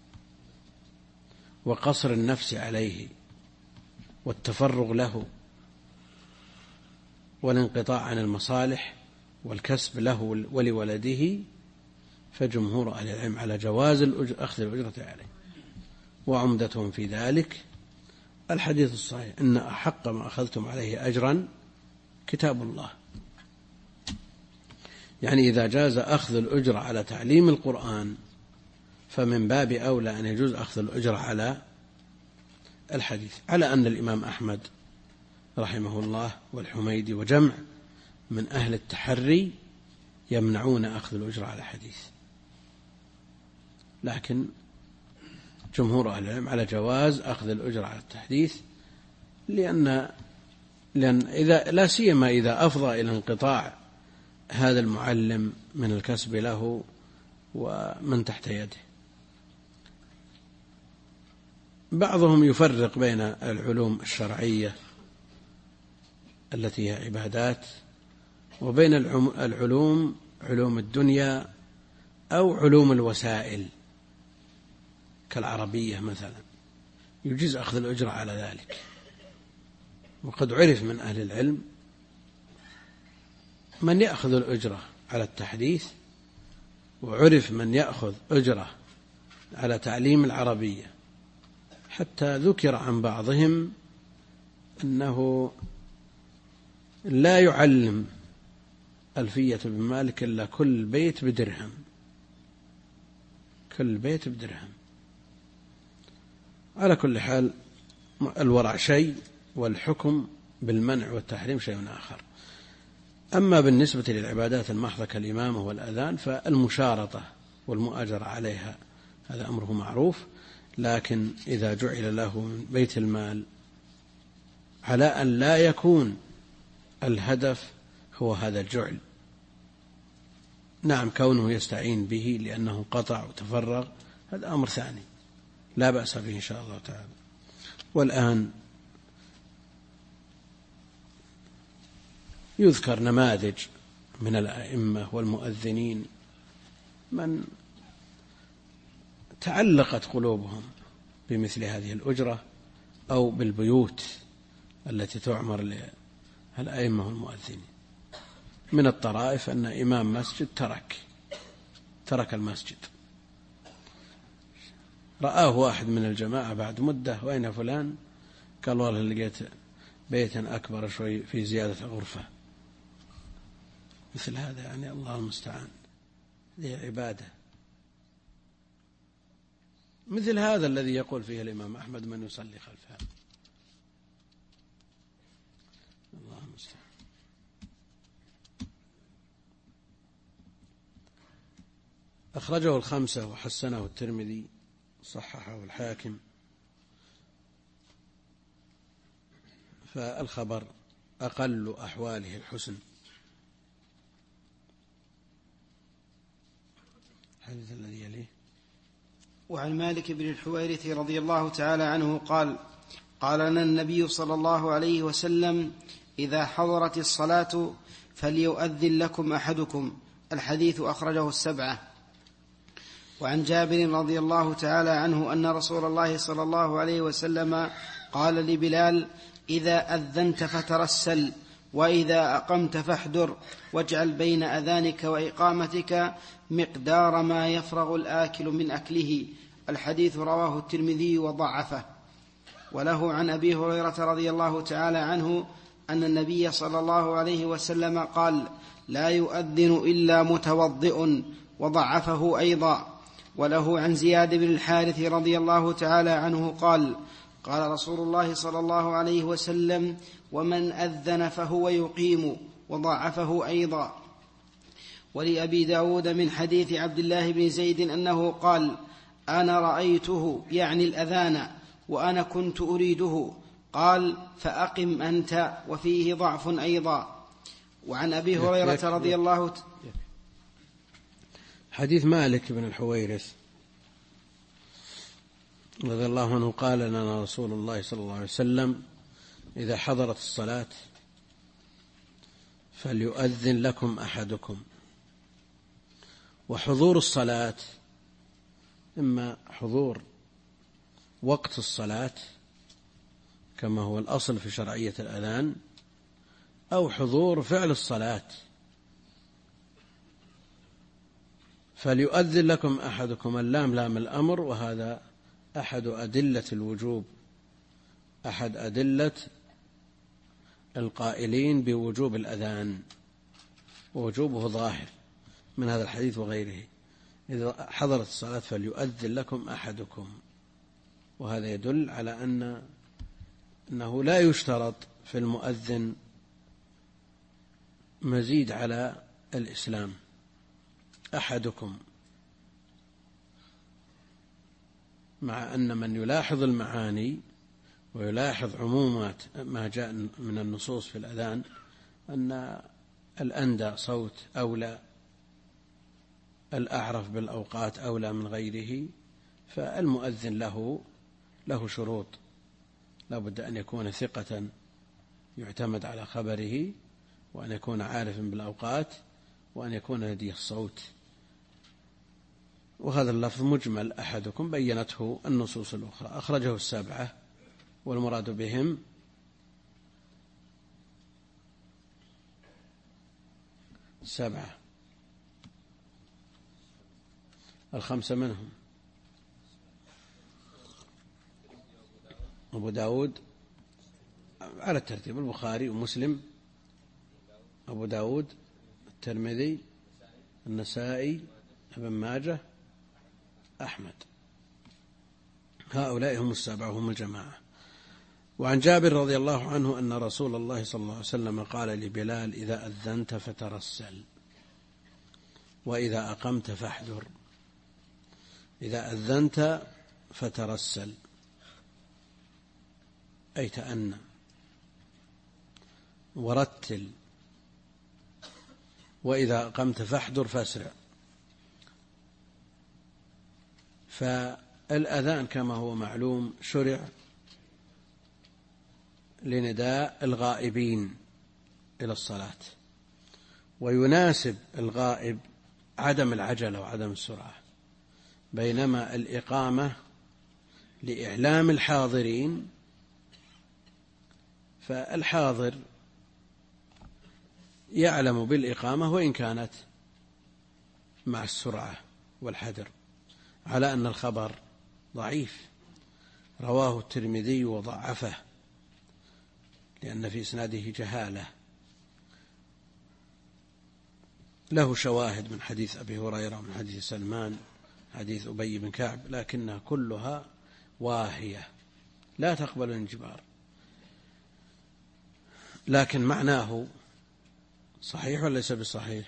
وقصر النفس عليه والتفرغ له والانقطاع عن المصالح والكسب له ولولده، فجمهور أهل العلم على جواز أخذ الأجرة عليه، وعمدتهم في ذلك الحديث الصحيح إن أحق ما أخذتم عليه أجرا كتاب الله. يعني إذا جاز أخذ الأجرة على تعليم القرآن فمن باب أولى أن يجوز أخذ الأجرة على الحديث، على أن الإمام أحمد رحمه الله والحميدي وجمع من أهل التحري يمنعون أخذ الأجرة على الحديث، لكن جمهور أهل العلم على جواز أخذ الأجرة على التحديث، لأن إذا لا سيما إذا أفضى إلى انقطاع هذا المعلم من الكسب له ومن تحت يده. بعضهم يفرق بين العلوم الشرعية التي هي عبادات وبين العلوم علوم الدنيا أو علوم الوسائل كالعربية مثلا، يجوز أخذ الأجرة على ذلك. وقد عرف من أهل العلم من يأخذ الأجرة على التحديث، وعرف من يأخذ أجرة على تعليم العربية، حتى ذكر عن بعضهم أنه لا يعلم ألفية بن مالك إلا كل بيت بدرهم، كل بيت بدرهم. على كل حال الورع شيء والحكم بالمنع والتحريم شيء آخر. أما بالنسبة للعبادات المحضة كالإمامة والأذان فالمشارطة والمؤاجرة عليها هذا أمره معروف، لكن إذا جعل له من بيت المال على أن لا يكون الهدف هو هذا الجعل، نعم كونه يستعين به لأنه قطع وتفرغ هذا أمر ثاني لا بأس به إن شاء الله تعالى. والآن يذكر نماذج من الأئمة والمؤذنين من تعلقت قلوبهم بمثل هذه الأجرة أو بالبيوت التي تعمر للأئمة والمؤذنين. من الطرائف أن إمام مسجد ترك المسجد، رآه واحد من الجماعة بعد مدة، وين فلان؟ قال والله لقيت بيتا أكبر شوي في زيادة غرفة. مثل هذا يعني الله المستعان، هذه عبادة. مثل هذا الذي يقول فيه الإمام أحمد من يصلي خلفها، الله المستعان. أخرجه الخمسة وحسنه الترمذي صححه الحاكم فالخبر أقل أحواله الحسن. الحديث الذي يليه: وعن مالك بن الحويرث رضي الله تعالى عنه قال: قال لنا النبي صلى الله عليه وسلم: إذا حضرت الصلاة فليؤذن لكم أحدكم. الحديث أخرجه السبعة. وعن جابر رضي الله تعالى عنه أن رسول الله صلى الله عليه وسلم قال لبلال: إذا أذنت فترسل، وإذا أقمت فاحدر، واجعل بين أذانك وإقامتك مقدار ما يفرغ الآكل من أكله. الحديث رواه الترمذي وضعفه. وله عن أبي هريرة رضي الله تعالى عنه أن النبي صلى الله عليه وسلم قال: لا يؤذن إلا متوضئ، وضعفه أيضا. وله عن زياد بن الحارث رضي الله تعالى عنه قال: قال رسول الله صلى الله عليه وسلم: ومن أذن فهو يقيم، وضعفه أيضا. ولأبي داود من حديث عبد الله بن زيد أنه قال: أنا رأيته، يعني الأذان، وأنا كنت أريده. قال: فأقم أنت. وفيه ضعف أيضا. وعن أبي هريرة رضي الله حديث مالك بن الحويرث رضي الله عنه قال لنا رسول الله صلى الله عليه وسلم: إذا حضرت الصلاة فليؤذن لكم أحدكم. وحضور الصلاة إما حضور وقت الصلاة كما هو الأصل في شرعية الأذان، أو حضور فعل الصلاة. فليؤذن لكم أحدكم، اللام لام الأمر، وهذا أحد أدلة الوجوب، أحد أدلة القائلين بوجوب الأذان، ووجوبه ظاهر من هذا الحديث وغيره. إذا حضرت الصلاة فليؤذن لكم أحدكم، وهذا يدل على أنه لا يشترط في المؤذن مزيد على الإسلام. أحدكم، مع أن من يلاحظ المعاني ويلاحظ عمومات ما جاء من النصوص في الأذان أن الأندى صوت أولى، الأعرف بالأوقات أولى من غيره. فالمؤذن له شروط، لا بد أن يكون ثقة يعتمد على خبره، وأن يكون عارفا بالأوقات، وأن يكون لديه الصوت. وهذا اللفظ مجمل أحدكم بينته النصوص الأخرى. أخرجه السبعة، والمراد بهم سبعة، الخمسة منهم أبو داود على الترتيب: البخاري ومسلم، أبو داود، الترمذي، النسائي، ابن ماجه، أحمد. هؤلاء هم السبعة، هم الجماعة. وعن جابر رضي الله عنه أن رسول الله صلى الله عليه وسلم قال لبلال: إذا أذنت فترسل، وإذا أقمت فاحذر. إذا أذنت فترسل أي تأنى ورتل، وإذا أقمت فاحذر فاسرع. فالأذان كما هو معلوم شرع لنداء الغائبين إلى الصلاة، ويناسب الغائب عدم العجلة وعدم السرعة، بينما الإقامة لإعلام الحاضرين، فالحاضر يعلم بالإقامة وإن كانت مع السرعة والحذر، على أن الخبر ضعيف. رواه الترمذي وضعفه لأن في إسناده جهالة. له شواهد من حديث أبي هريرة ومن حديث سلمان، حديث أبي بن كعب، لكنها كلها واهية لا تقبل الانجبار، لكن معناه صحيح ولا ليس بصحيح؟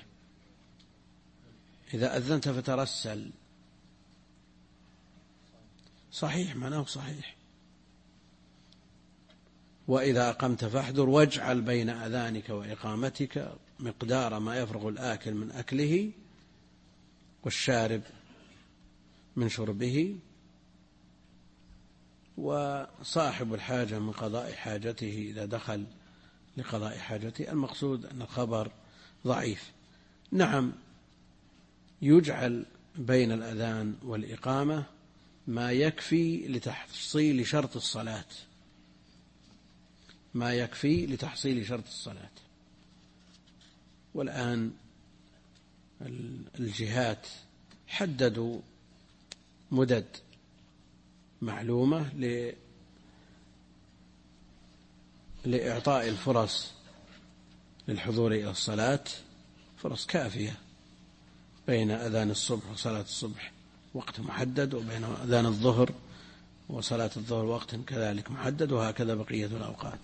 إذا أذنت فترسل صحيح، معناه صحيح. وإذا أقمت فاحذر واجعل بين أذانك وإقامتك مقدار ما يفرغ الآكل من أكله والشارب من شربه وصاحب الحاجة من قضاء حاجته إذا دخل لقضاء حاجته. المقصود أن الخبر ضعيف. نعم يجعل بين الأذان والإقامة ما يكفي لتحصيل شرط الصلاة، ما يكفي لتحصيل شرط الصلاة. والآن الجهات حددوا مدد معلومة لإعطاء الفرص للحضور إلى الصلاة، فرص كافية بين أذان الصبح وصلاة الصبح وقت محدد، وبين أذان الظهر وصلاة الظهر وقت كذلك محدد، وهكذا بقية الأوقات.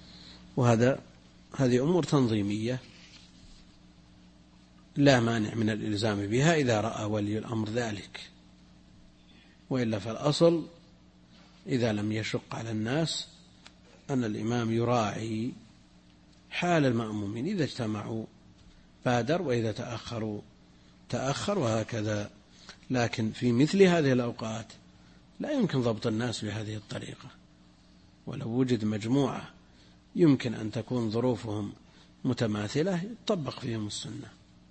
هذه أمور تنظيمية لا مانع من الإلزام بها إذا رأى ولي الأمر ذلك، وإلا فالأصل إذا لم يشق على الناس أن الإمام يراعي حال المأمومين، إذا اجتمعوا بادر وإذا تأخروا تأخر، وهكذا. لكن في مثل هذه الأوقات لا يمكن ضبط الناس بهذه الطريقة، ولو وجد مجموعة يمكن أن تكون ظروفهم متماثلة يطبق فيهم السنة.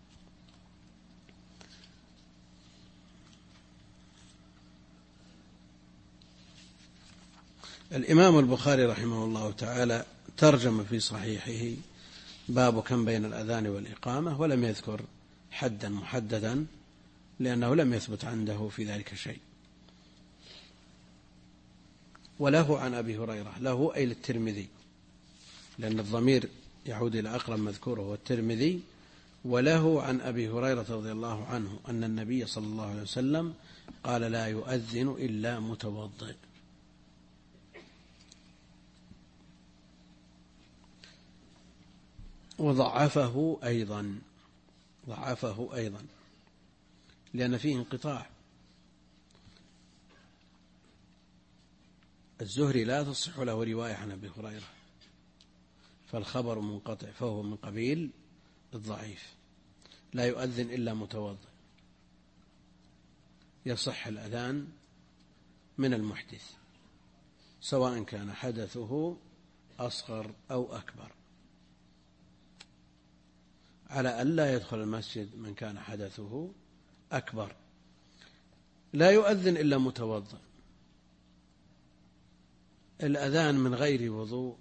الإمام البخاري رحمه الله تعالى ترجم في صحيحه باب كم بين الأذان والإقامة، ولم يذكر حدا محددا لأنه لم يثبت عنده في ذلك شيء. وله عن أبي هريرة، له أي للترمذي، لأن الضمير يعود إلى أقرب مذكور هو الترمذي. وله عن أبي هريرة رضي الله عنه أن النبي صلى الله عليه وسلم قال لا يؤذن إلا متوضئ. وضعفه أيضا لأن فيه انقطاع. الزهري لا تصح له رواية عن أبي هريرة، فالخبر منقطع، فهو من قبيل الضعيف. لا يؤذن إلا متوضئ، يصح الأذان من المحدث سواء كان حدثه أصغر أو أكبر، على أن لا يدخل المسجد من كان حدثه أكبر. لا يؤذن إلا متوضئ. الأذان من غير وضوء،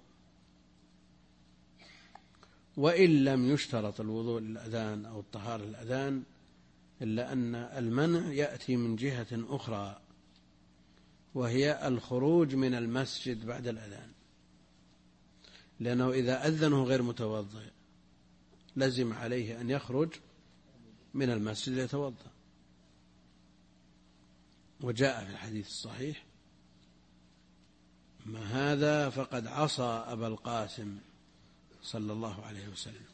وإن لم يشترط الوضوء للأذان أو الطهارة للأذان، إلا أن المنع يأتي من جهة أخرى، وهي الخروج من المسجد بعد الأذان، لأنه إذا أذنه غير متوضئ لزم عليه أن يخرج من المسجد ليتوضأ. وجاء في الحديث الصحيح ما هذا فقد عصى أبا القاسم صلى الله عليه وسلم.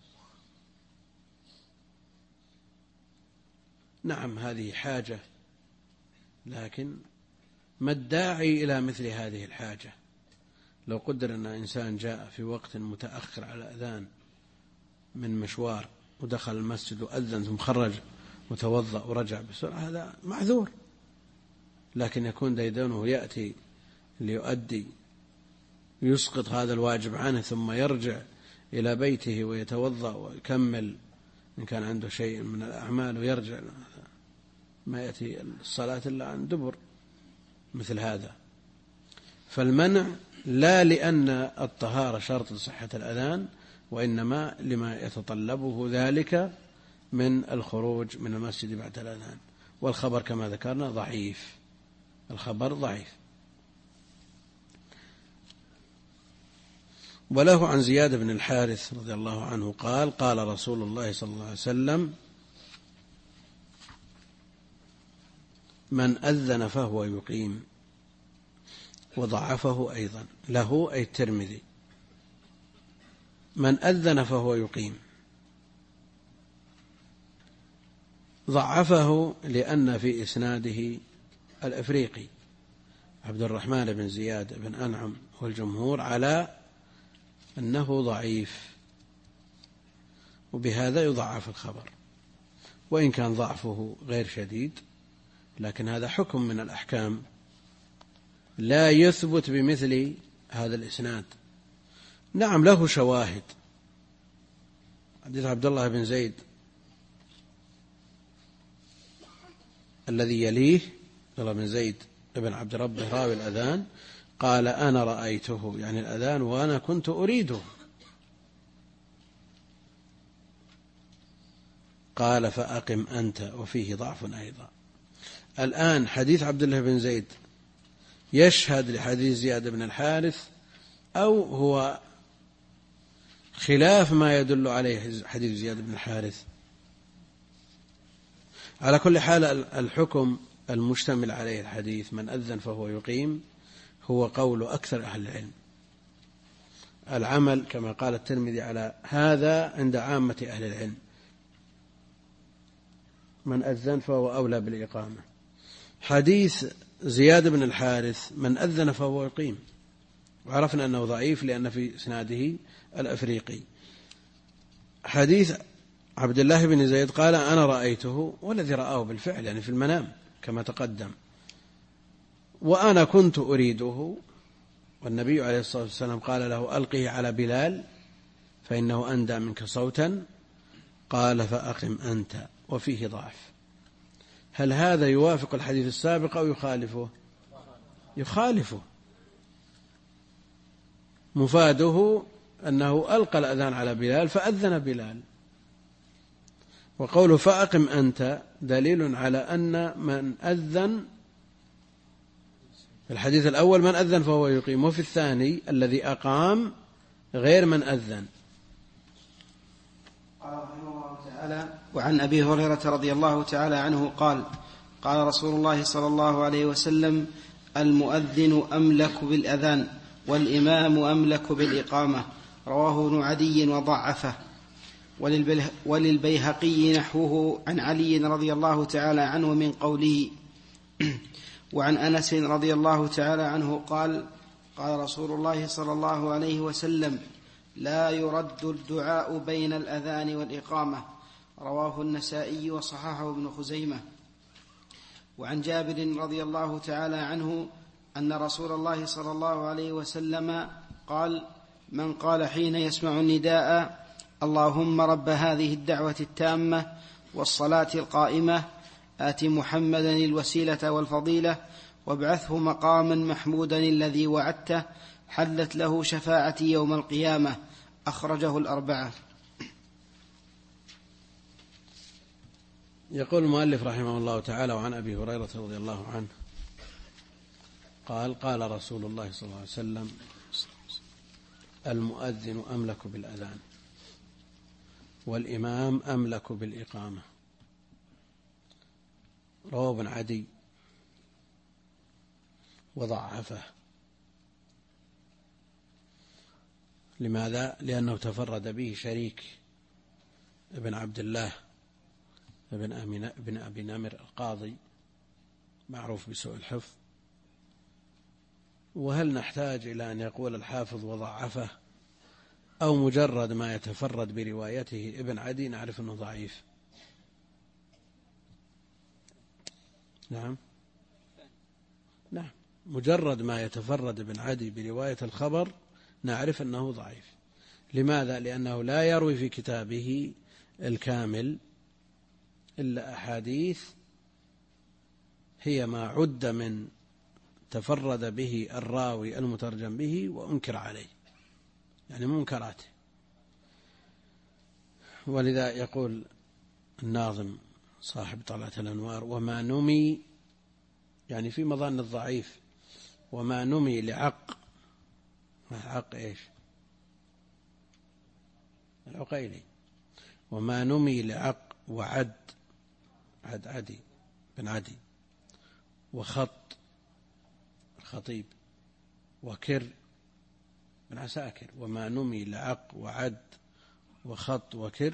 نعم هذه حاجة، لكن ما الداعي إلى مثل هذه الحاجة؟ لو قدر أن إنسان جاء في وقت متأخر على الأذان من مشوار ودخل المسجد وأذن ثم خرج وتوضأ ورجع بسرعة، هذا معذور. لكن يكون ديدنه يأتي ليؤدي يسقط هذا الواجب عنه ثم يرجع إلى بيته ويتوضأ ويكمل إن كان عنده شيء من الأعمال ويرجع، ما يأتي الصلاة إلا عن دبر مثل هذا. فالمنع لا لأن الطهارة شرط لصحة الأذان، وإنما لما يتطلبه ذلك من الخروج من المسجد بعد الأذان. والخبر كما ذكرنا ضعيف، الخبر ضعيف. وله عن زياد بن الحارث رضي الله عنه قال قال رسول الله صلى الله عليه وسلم من أذن فهو يقيم. وضعفه أيضا، له أي الترمذي، من أذن فهو يقيم. ضعفه لأن في إسناده الأفريقي عبد الرحمن بن زياد بن أنعم والجمهور على أنه ضعيف، وبهذا يضعف الخبر، وإن كان ضعفه غير شديد، لكن هذا حكم من الأحكام لا يثبت بمثل هذا الإسناد. نعم له شواهد، حديث عبد الله بن زيد الذي يليه، عبد الله بن زيد ابن عبد ربه راوي الأذان، قال أنا رأيته، يعني الأذان، وأنا كنت أريده. قال فأقم أنت، وفيه ضعف أيضا. الآن حديث عبد الله بن زيد يشهد لحديث زياد بن الحارث، أو هو خلاف ما يدل عليه حديث زياد بن الحارث؟ على كل حال الحكم المشتمل عليه الحديث من أذن فهو يقيم هو قول أكثر أهل العلم. العمل كما قال الترمذي على هذا عند عامة أهل العلم، من أذن فهو أولى بالإقامة. حديث زياد بن الحارث من أذن فهو يقيم، وعرفنا أنه ضعيف لأن في إسناده الأفريقي. حديث عبد الله بن زيد قال أنا رأيته، والذي رآه بالفعل يعني في المنام كما تقدم، وأنا كنت أريده، والنبي عليه الصلاة والسلام قال له ألقه على بلال فإنه أندى منك صوتا، قال فأقم أنت، وفيه ضعف. هل هذا يوافق الحديث السابق أو يخالفه؟ يخالفه. مفاده أنه ألقى الأذان على بلال فأذن بلال، وقوله فأقم أنت دليل على أن من أذن في الحديث الأول من أذن فهو يقيم، وفي الثاني الذي أقام غير من أذن. قال رحمه الله تعالى: وعن أبي هريرة رضي الله تعالى عنه قال: قال رسول الله صلى الله عليه وسلم: المؤذن أملك بالأذان والإمام أملك بالإقامة. رواه ابن عدي وضعفه. وللبيهقي نحوه عن علي رضي الله تعالى عنه من قوله. وعن أنس رضي الله تعالى عنه قال: قال رسول الله صلى الله عليه وسلم: لا يرد الدعاء بين الأذان والإقامة. رواه النسائي وصححه ابن خزيمة. وعن جابر رضي الله تعالى عنه أن رسول الله صلى الله عليه وسلم قال: من قال حين يسمع النداء: اللهم رب هذه الدعوة التامة والصلاة القائمة آت محمدا الوسيلة والفضيلة وابعثه مقاما محمودا الذي وعدته، حلت له شفاعتي يوم القيامة. أخرجه الأربعة. يقول المؤلف رحمه الله تعالى: وعن أبي هريرة رضي الله عنه قال: قال رسول الله صلى الله عليه وسلم: المؤذن أملك بالأذان والإمام أملك بالإقامة. رواه ابن عدي وضعفه. لماذا؟ لأنه تفرد به شريك ابن عبد الله ابن أبي نمر القاضي، معروف بسوء الحفظ. وهل نحتاج إلى أن يقول الحافظ وضعفه، أو مجرد ما يتفرد بروايته ابن عدي نعرف أنه ضعيف؟ نعم، مجرد ما يتفرد ابن عدي برواية الخبر نعرف أنه ضعيف. لماذا؟ لأنه لا يروي في كتابه الكامل إلا أحاديث هي ما عد من تفرد به الراوي المترجم به وأنكر عليه، يعني منكراته. ولذا يقول الناظم صاحب طلعة الأنوار: وما نمي، يعني في مظان الضعيف، وما نمي لعق، عق إيش؟ العقيلي. وما نمي لعق وعد، عد عدي بن عدي، وخط الخطيب، وكر بن عساكر. وما نمي لعق وعد وخط وكر،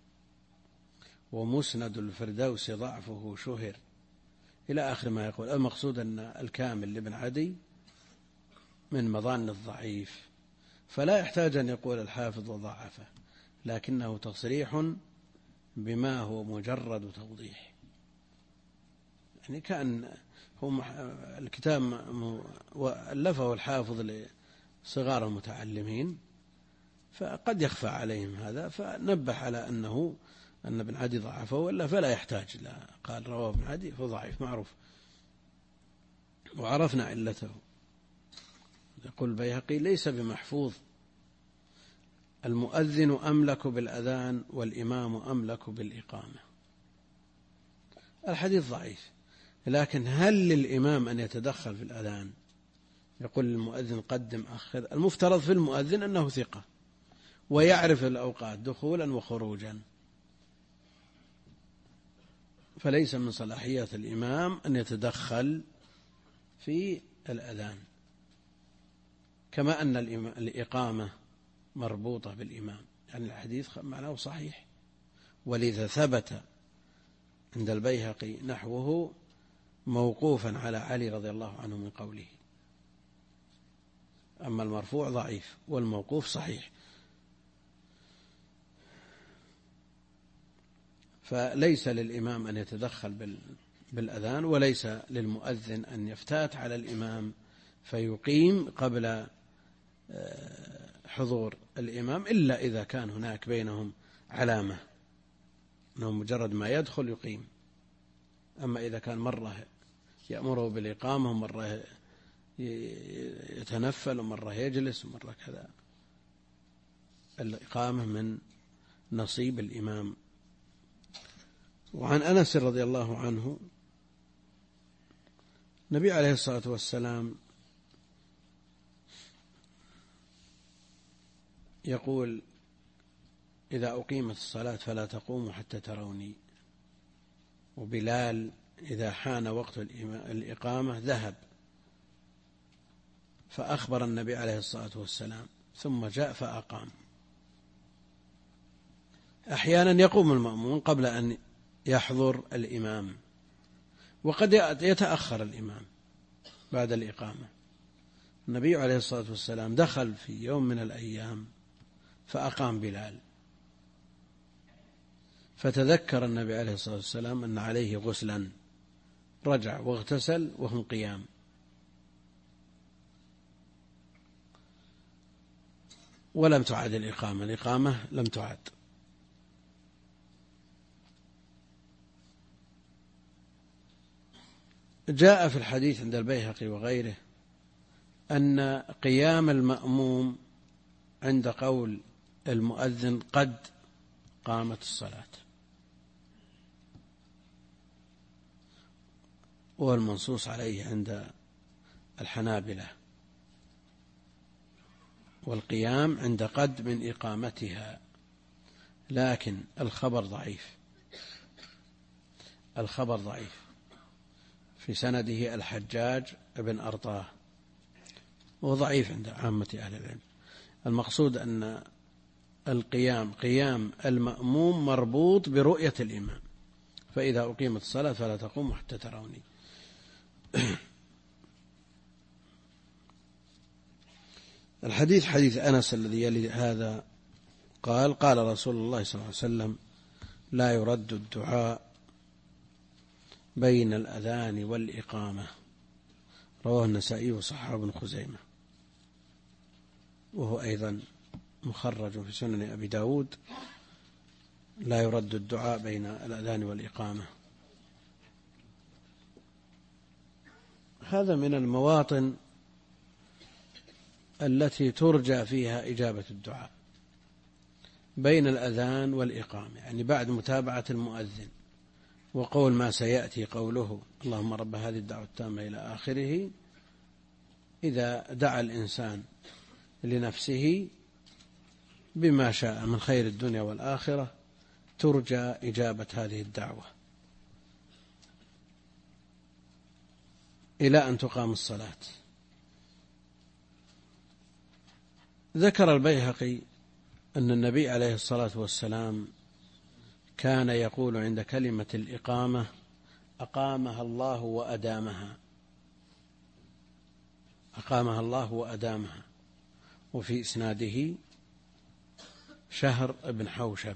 ومسند الفردوس ضعفه شهر، إلى آخر ما يقول. المقصود أن الكامل لابن عدي من مظان الضعيف، فلا يحتاج أن يقول الحافظ وضعفه، لكنه تصريح بما هو مجرد توضيح. يعني كأن هو الكتاب ألفه الحافظ لصغار المتعلمين، فقد يخفى عليهم هذا، فنبه على أن ابن عدي ضعفه، ولا فلا يحتاج. لا، قال رواه ابن عدي فضعيف معروف وعرفنا علته. يقول البيهقي: ليس بمحفوظ، المؤذن أملك بالأذان والإمام أملك بالإقامة. الحديث ضعيف، لكن هل للإمام أن يتدخل في الأذان؟ يقول المؤذن قدم أخر. المفترض في المؤذن أنه ثقة ويعرف الأوقات دخولا وخروجا، فليس من صلاحيات الإمام أن يتدخل في الأذان، كما أن الإقامة مربوطة بالإمام. يعني الحديث معناه صحيح، ولذا ثبت عند البيهقي نحوه موقوفا على علي رضي الله عنه من قوله. أما المرفوع ضعيف والموقوف صحيح. فليس للإمام أن يتدخل بالأذان، وليس للمؤذن أن يفتات على الإمام فيقيم قبل حضور الإمام، إلا إذا كان هناك بينهم علامة أنه مجرد ما يدخل يقيم. أما إذا كان مرة يأمره بالإقامة ومرة يتنفل ومرة يجلس ومرة كذا، الإقامة من نصيب الإمام. وعن أنس رضي الله عنه النبي عليه الصلاة والسلام يقول: إذا أقيمت الصلاة فلا تقوموا حتى تروني. وبلال إذا حان وقت الإقامة ذهب فأخبر النبي عليه الصلاة والسلام، ثم جاء فأقام. أحيانا يقوم المأمون قبل أن يحضر الإمام، وقد يتأخر الإمام بعد الإقامة. النبي عليه الصلاة والسلام دخل في يوم من الأيام فأقام بلال، فتذكر النبي عليه الصلاة والسلام أن عليه غسلا، رجع واغتسل وهم قيام. ولم تعد الإقامة لم تعد. جاء في الحديث عند البيهقي وغيره أن قيام المأموم عند قول المؤذن قد قامت الصلاة، والمنصوص عليه عند الحنابلة، والقيام عند قد من إقامتها. لكن الخبر ضعيف، في سنده الحجاج بن أرطاه، وضعيف عند عامة أهل العلم. المقصود أن قيام المأموم مربوط برؤية الإمام، فإذا أقيمت الصلاة فلا تقوموا حتى تروني. الحديث حديث أنس الذي يلي هذا قال: قال رسول الله صلى الله عليه وسلم: لا يرد الدعاء بين الأذان والإقامة. رواه النسائي وصححه ابن خزيمة، وهو أيضا مخرج في سنن أبي داود: لا يرد الدعاء بين الأذان والإقامة. هذا من المواطن التي ترجى فيها إجابة الدعاء، بين الأذان والإقامة، يعني بعد متابعة المؤذن وقول ما سيأتي قوله: اللهم رب هذه الدعوة التامة إلى آخره. إذا دعا الإنسان لنفسه بما شاء من خير الدنيا والآخرة ترجى إجابة هذه الدعوة إلى أن تقام الصلاة. ذكر البيهقي أن النبي عليه الصلاة والسلام كان يقول عند كلمة الإقامة: أقامها الله وأدامها. أقامها الله وأدامها. وفي إسناده شهر بن حوشب.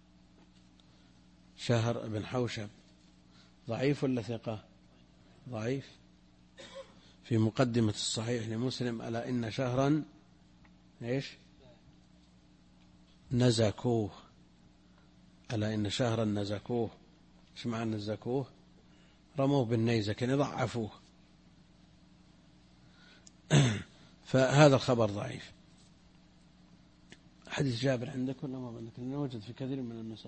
شهر بن حوشب ضعيف ولا ثقة؟ ضعيف. في مقدمة الصحيح لمسلم: ألا إن شهرا إيش نزكوه. ألا إن شهرا نزكوه. إيش معنى نزكوه؟ رموه بالنيزك، يعني ضعفوه. فهذا الخبر ضعيف. حديث جابر عندك ولا ما عندك؟ لأنه وجد في كثير من النسخ.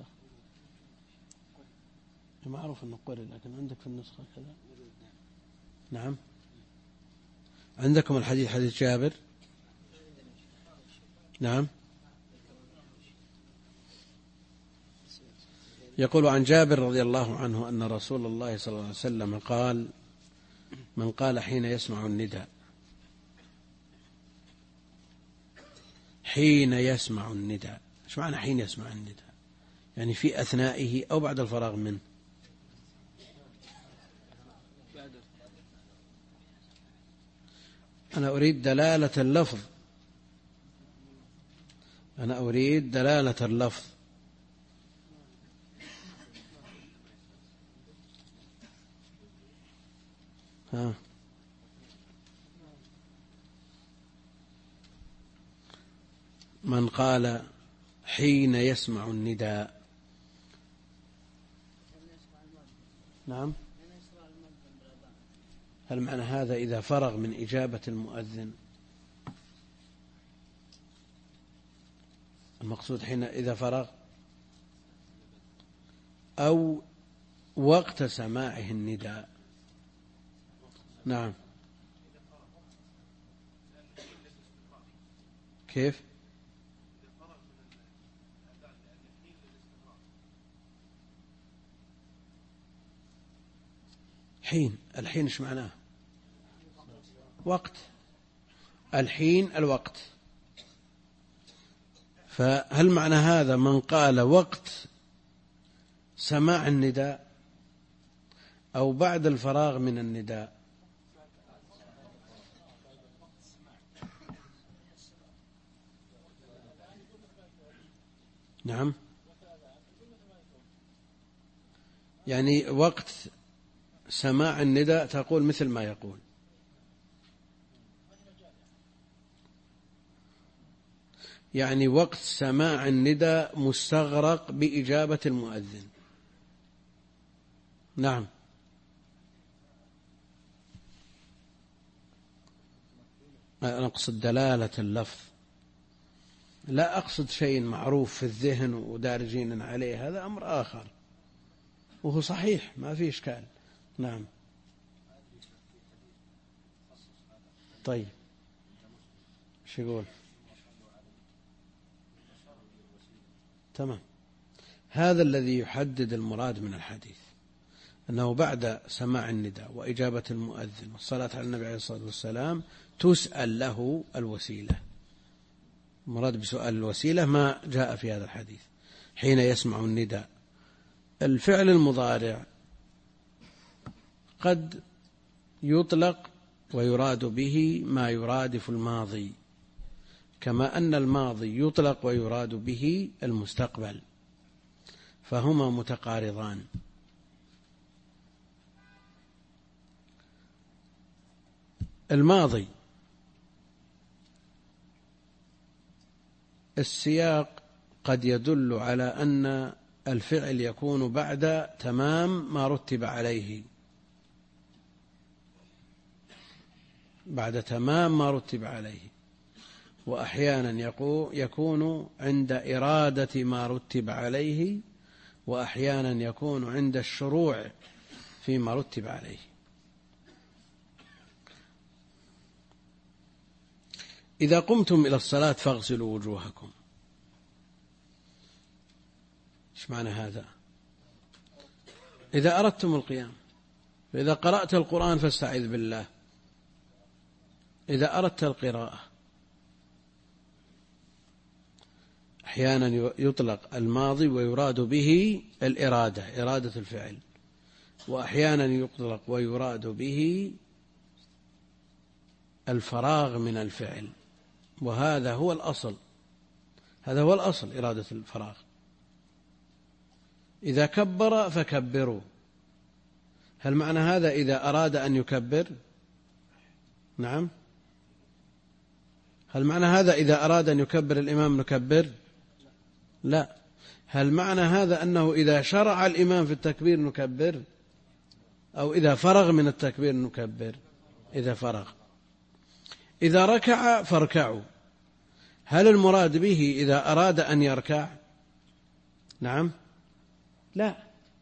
معروف أنه قرئ، لكن عندك في النسخة كذا. نعم، عندكم الحديث حديث جابر. نعم. يقول عن جابر رضي الله عنه أن رسول الله صلى الله عليه وسلم قال: من قال حين يسمع النداء، حين يسمع النداء، ايش معنى حين يسمع النداء؟ يعني في أثنائه أو بعد الفراغ منه؟ أنا أريد دلالة اللفظ. أنا أريد دلالة اللفظ. ها. من قال حين يسمع النداء. نعم. هل معنى هذا إذا فرغ من إجابة المؤذن؟ المقصود حين إذا فرغ، أو وقت سماعه النداء؟ نعم. كيف؟ حين، الحين ايش معناه؟ وقت. الحين الوقت. فهل معنى هذا من قال وقت سماع النداء أو بعد الفراغ من النداء؟ نعم، يعني وقت سماع النداء تقول مثل ما يقول. يعني وقت سماع النداء مستغرق بإجابة المؤذن. نعم. أنا أقصد دلالة اللفظ، لا أقصد شيء معروف في الذهن ودارجين عليه، هذا أمر آخر وهو صحيح ما فيه إشكال. نعم. طيب شو يقول؟ تمام. هذا الذي يحدد المراد من الحديث، أنه بعد سماع النداء وإجابة المؤذن والصلاة على النبي عليه الصلاة والسلام تسأل له الوسيلة. المراد بسؤال الوسيلة ما جاء في هذا الحديث. حين يسمع النداء، الفعل المضارع قد يطلق ويراد به ما يرادف الماضي، كما أن الماضي يطلق ويراد به المستقبل، فهما متقارضان. الماضي السياق قد يدل على أن الفعل يكون بعد تمام ما رتب عليه، بعد تمام ما رتب عليه، وأحيانا يكون عند إرادة ما رتب عليه، وأحيانا يكون عند الشروع فيما رتب عليه. إذا قمتم إلى الصلاة فاغسلوا وجوهكم، إيش معنى هذا؟ إذا أردتم القيام. فإذا قرأت القرآن فاستعذ بالله. إذا أردت القراءة. أحيانا يطلق الماضي ويراد به الإرادة، إرادة الفعل، وأحيانا يطلق ويراد به الفراغ من الفعل، وهذا هو الأصل، هذا هو الأصل إرادة الفراغ. إذا كبر فكبروا، هل معنى هذا إذا أراد أن يكبر؟ نعم. هل معنى هذا إذا أراد أن يكبر الإمام نكبر؟ لا. هل معنى هذا أنه إذا شرع الإمام في التكبير نكبر، أو إذا فرغ من التكبير نكبر؟ إذا فرغ. إذا ركع فاركعوا، هل المراد به إذا أراد أن يركع؟ نعم. لا.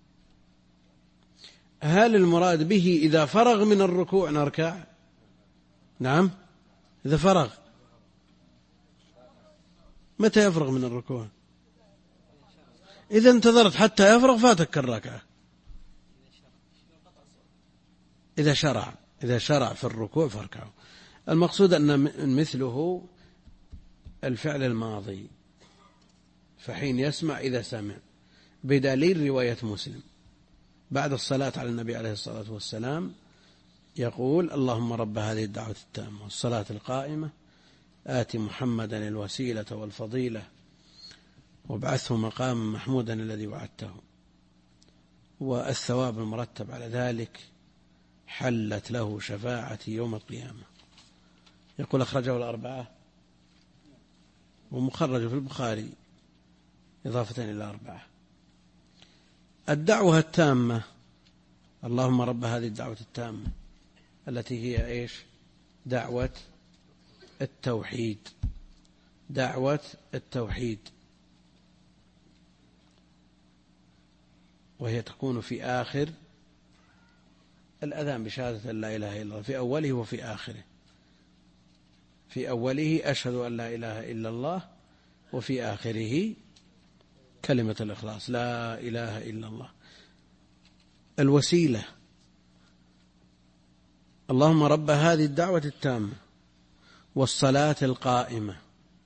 هل المراد به إذا فرغ من الركوع نركع؟ نعم. إذا فرغ. متى يفرغ من الركوع؟ إذا انتظرت حتى يفرغ فاتك الركعة. إذا شرع في الركوع فاركعوا. المقصود أن مثله الفعل الماضي، فحين يسمع إذا سمع، بدليل رواية مسلم بعد الصلاة على النبي عليه الصلاة والسلام يقول: اللهم رب هذه الدعوة التامة والصلاة القائمة آت محمدا الوسيلة والفضيلة وابعثه مقاما محمودا الذي وعدته، والثواب المرتب على ذلك حلت له شفاعتي يوم القيامة. يقول أخرجه الأربعة، ومخرج في البخاري إضافة إلى الأربعة. الدعوة التامة، اللهم رب هذه الدعوة التامة، التي هي إيش؟ دعوة التوحيد، دعوة التوحيد، وهي تكون في آخر الأذان بشهادة أن لا إله إلا الله، في أوله وفي آخره. في أوله أشهد أن لا إله إلا الله، وفي آخره كلمة الإخلاص لا إله إلا الله. الوسيلة، اللهم رب هذه الدعوة التامة والصلاة القائمة،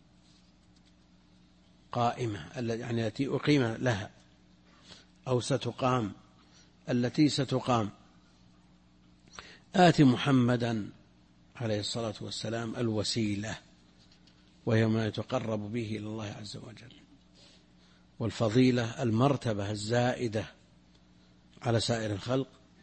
قائمة يعني التي أقيم لها أو ستقام، التي ستقام. آت محمدا عليه الصلاة والسلام الوسيلة، وهي ما يتقرب به إلى الله عز وجل. والفضيلة المرتبة الزائدة على سائر الخلق.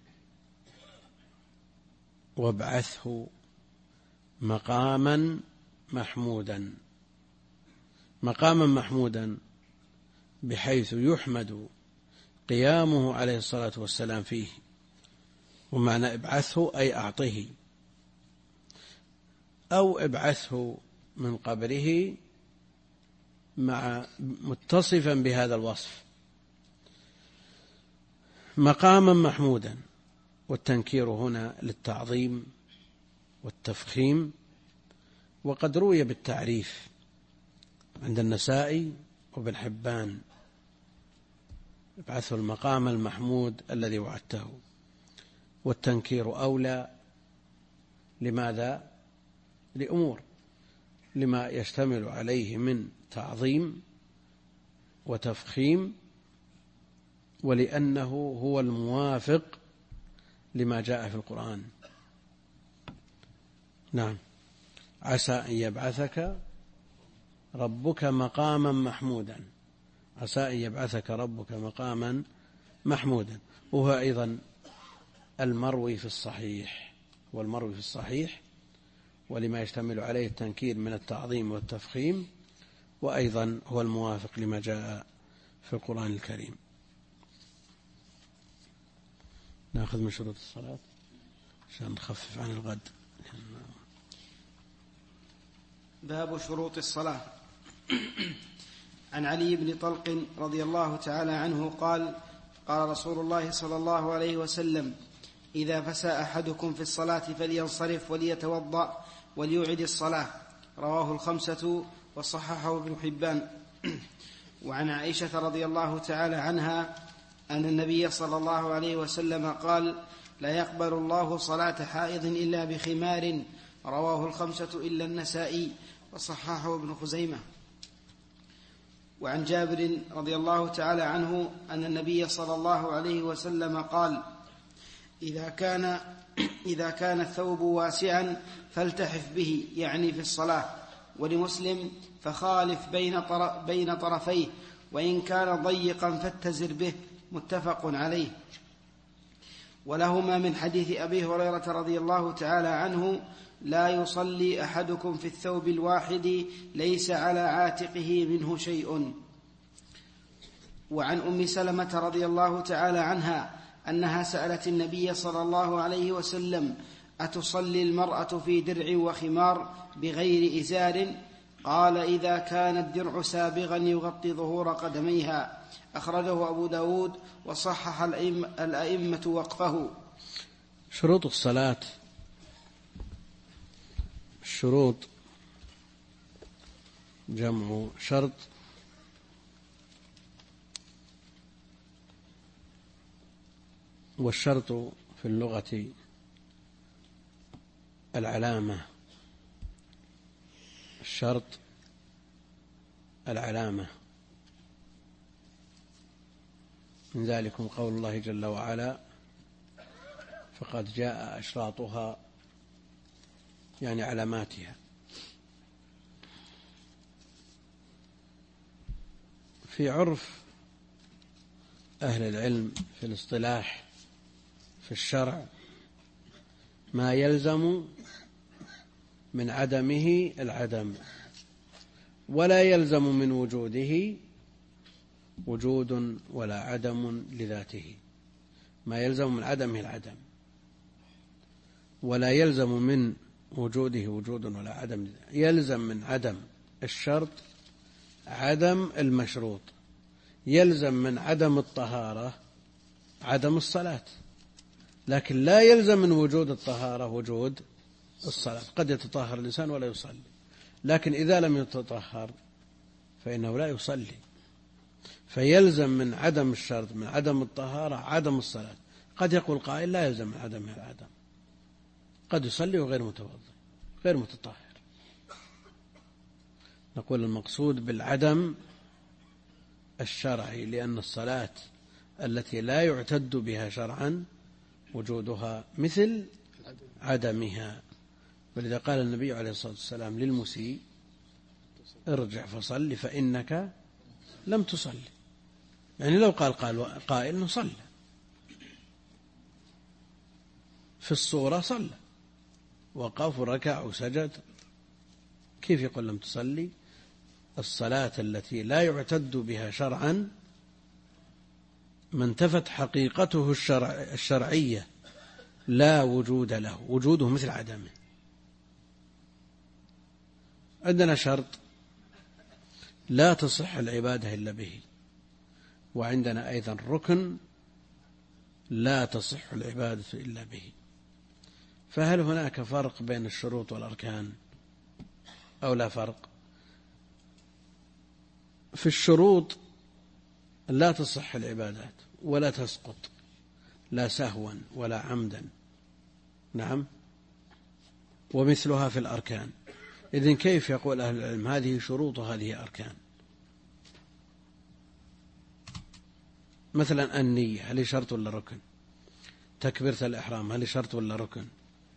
وابعثه مقاما محمودا، مقاما محمودا بحيث يحمد قيامه عليه الصلاة والسلام فيه. ومعنى ابعثه أي أعطه، أو ابعثه من قبره مع متصفا بهذا الوصف، مقاما محمودا. والتنكير هنا للتعظيم والتفخيم، وقد روي بالتعريف عند النسائي وابن حبان: ابعثه المقام المحمود الذي وعدته. والتنكير أولى، لماذا؟ لأمور: لما يشتمل عليه من تعظيم وتفخيم، ولأنه هو الموافق لما جاء في القرآن. نعم. عسى أن يبعثك ربك مقاما محمودا، عسى أن يبعثك ربك مقاما محمودا. وهو أيضا المروي في الصحيح، والمروي في الصحيح، ولما يشتمل عليه التنكير من التعظيم والتفخيم، وأيضا هو الموافق لما جاء في القرآن الكريم. نأخذ من شروط الصلاة عشان نخفف عن الغد. باب شروط الصلاة. عن علي بن طلق رضي الله تعالى عنه قال: قال رسول الله صلى الله عليه وسلم: إذا فسى أحدكم في الصلاة فلينصرف وليتوضأ وليعد الصلاة. رواه الخمسة وصححه ابن حبان. وعن عائشة رضي الله تعالى عنها أن النبي صلى الله عليه وسلم قال: لا يقبل الله صلاة حائض إلا بخمار. رواه الخمسة إلا النسائي وصححه ابن خزيمة. وعن جابر رضي الله تعالى عنه أن النبي صلى الله عليه وسلم قال: إذا كان الثوب واسعا فالتحف به، يعني في الصلاة. ولمسلم: فخالف بين طرفيه، وإن كان ضيقا فاتزر به. متفق عليه. ولهما من حديث أبي هريرة رضي الله تعالى عنه: لا يصلي أحدكم في الثوب الواحد ليس على عاتقه منه شيء. وعن أم سلمة رضي الله تعالى عنها أنها سألت النبي صلى الله عليه وسلم: أتصلي المرأة في درع وخمار بغير إزار؟ قال: إذا كان الدرع سابغا يغطي ظهور قدميها. أخرجه أبو داود وصحح الأئمة وقفه. شروط الصلاة. الشروط جمع شرط، والشرط في اللغة العلامة. الشرط العلامة، من ذلكم قول الله جل وعلا: فقد جاء أشراطها، يعني علاماتها. في عرف أهل العلم في الاصطلاح في الشرع ما يلزم من عدمه العدم، ولا يلزم من وجوده وجود ولا عدم لذاته. ما يلزم من عدمه العدم، ولا يلزم من وجوده وجود ولا عدم لذاته. يلزم من عدم الشرط عدم المشروط، يلزم من عدم الطهارة عدم الصلاة، لكن لا يلزم من وجود الطهارة وجود الصلاة. قد يتطهر الإنسان ولا يصلي، لكن إذا لم يتطهر فإنه لا يصلي. فيلزم من عدم الشرط من عدم الطهارة عدم الصلاة. قد يقول قائل: لا يلزم من عدمها العدم، قد يصلي وغير متوضئ غير متطهر. نقول: المقصود بالعدم الشرعي، لأن الصلاة التي لا يعتد بها شرعا وجودها مثل عدمها. ولذا قال النبي عليه الصلاة والسلام للمسيء: ارجع فصل فإنك لم تصلي. يعني لو قال قائل نصلى في الصورة، صلى وقف وركع وسجد، كيف يقول لم تصلي؟ الصلاة التي لا يعتد بها شرعا ما انتفت حقيقته الشرعية لا وجود له، وجوده مثل عدمه. عندنا شرط لا تصح العبادة إلا به، وعندنا أيضا ركن لا تصح العبادة إلا به. فهل هناك فرق بين الشروط والأركان أو لا فرق؟ في الشروط لا تصح العبادات ولا تسقط، لا سهوا ولا عمدا. نعم. ومثلها في الأركان. إذن كيف يقول أهل العلم هذه شروط وهذه أركان؟ مثلا النية، هل شرط ولا ركن؟ تكبيرة الإحرام، هل شرط ولا ركن؟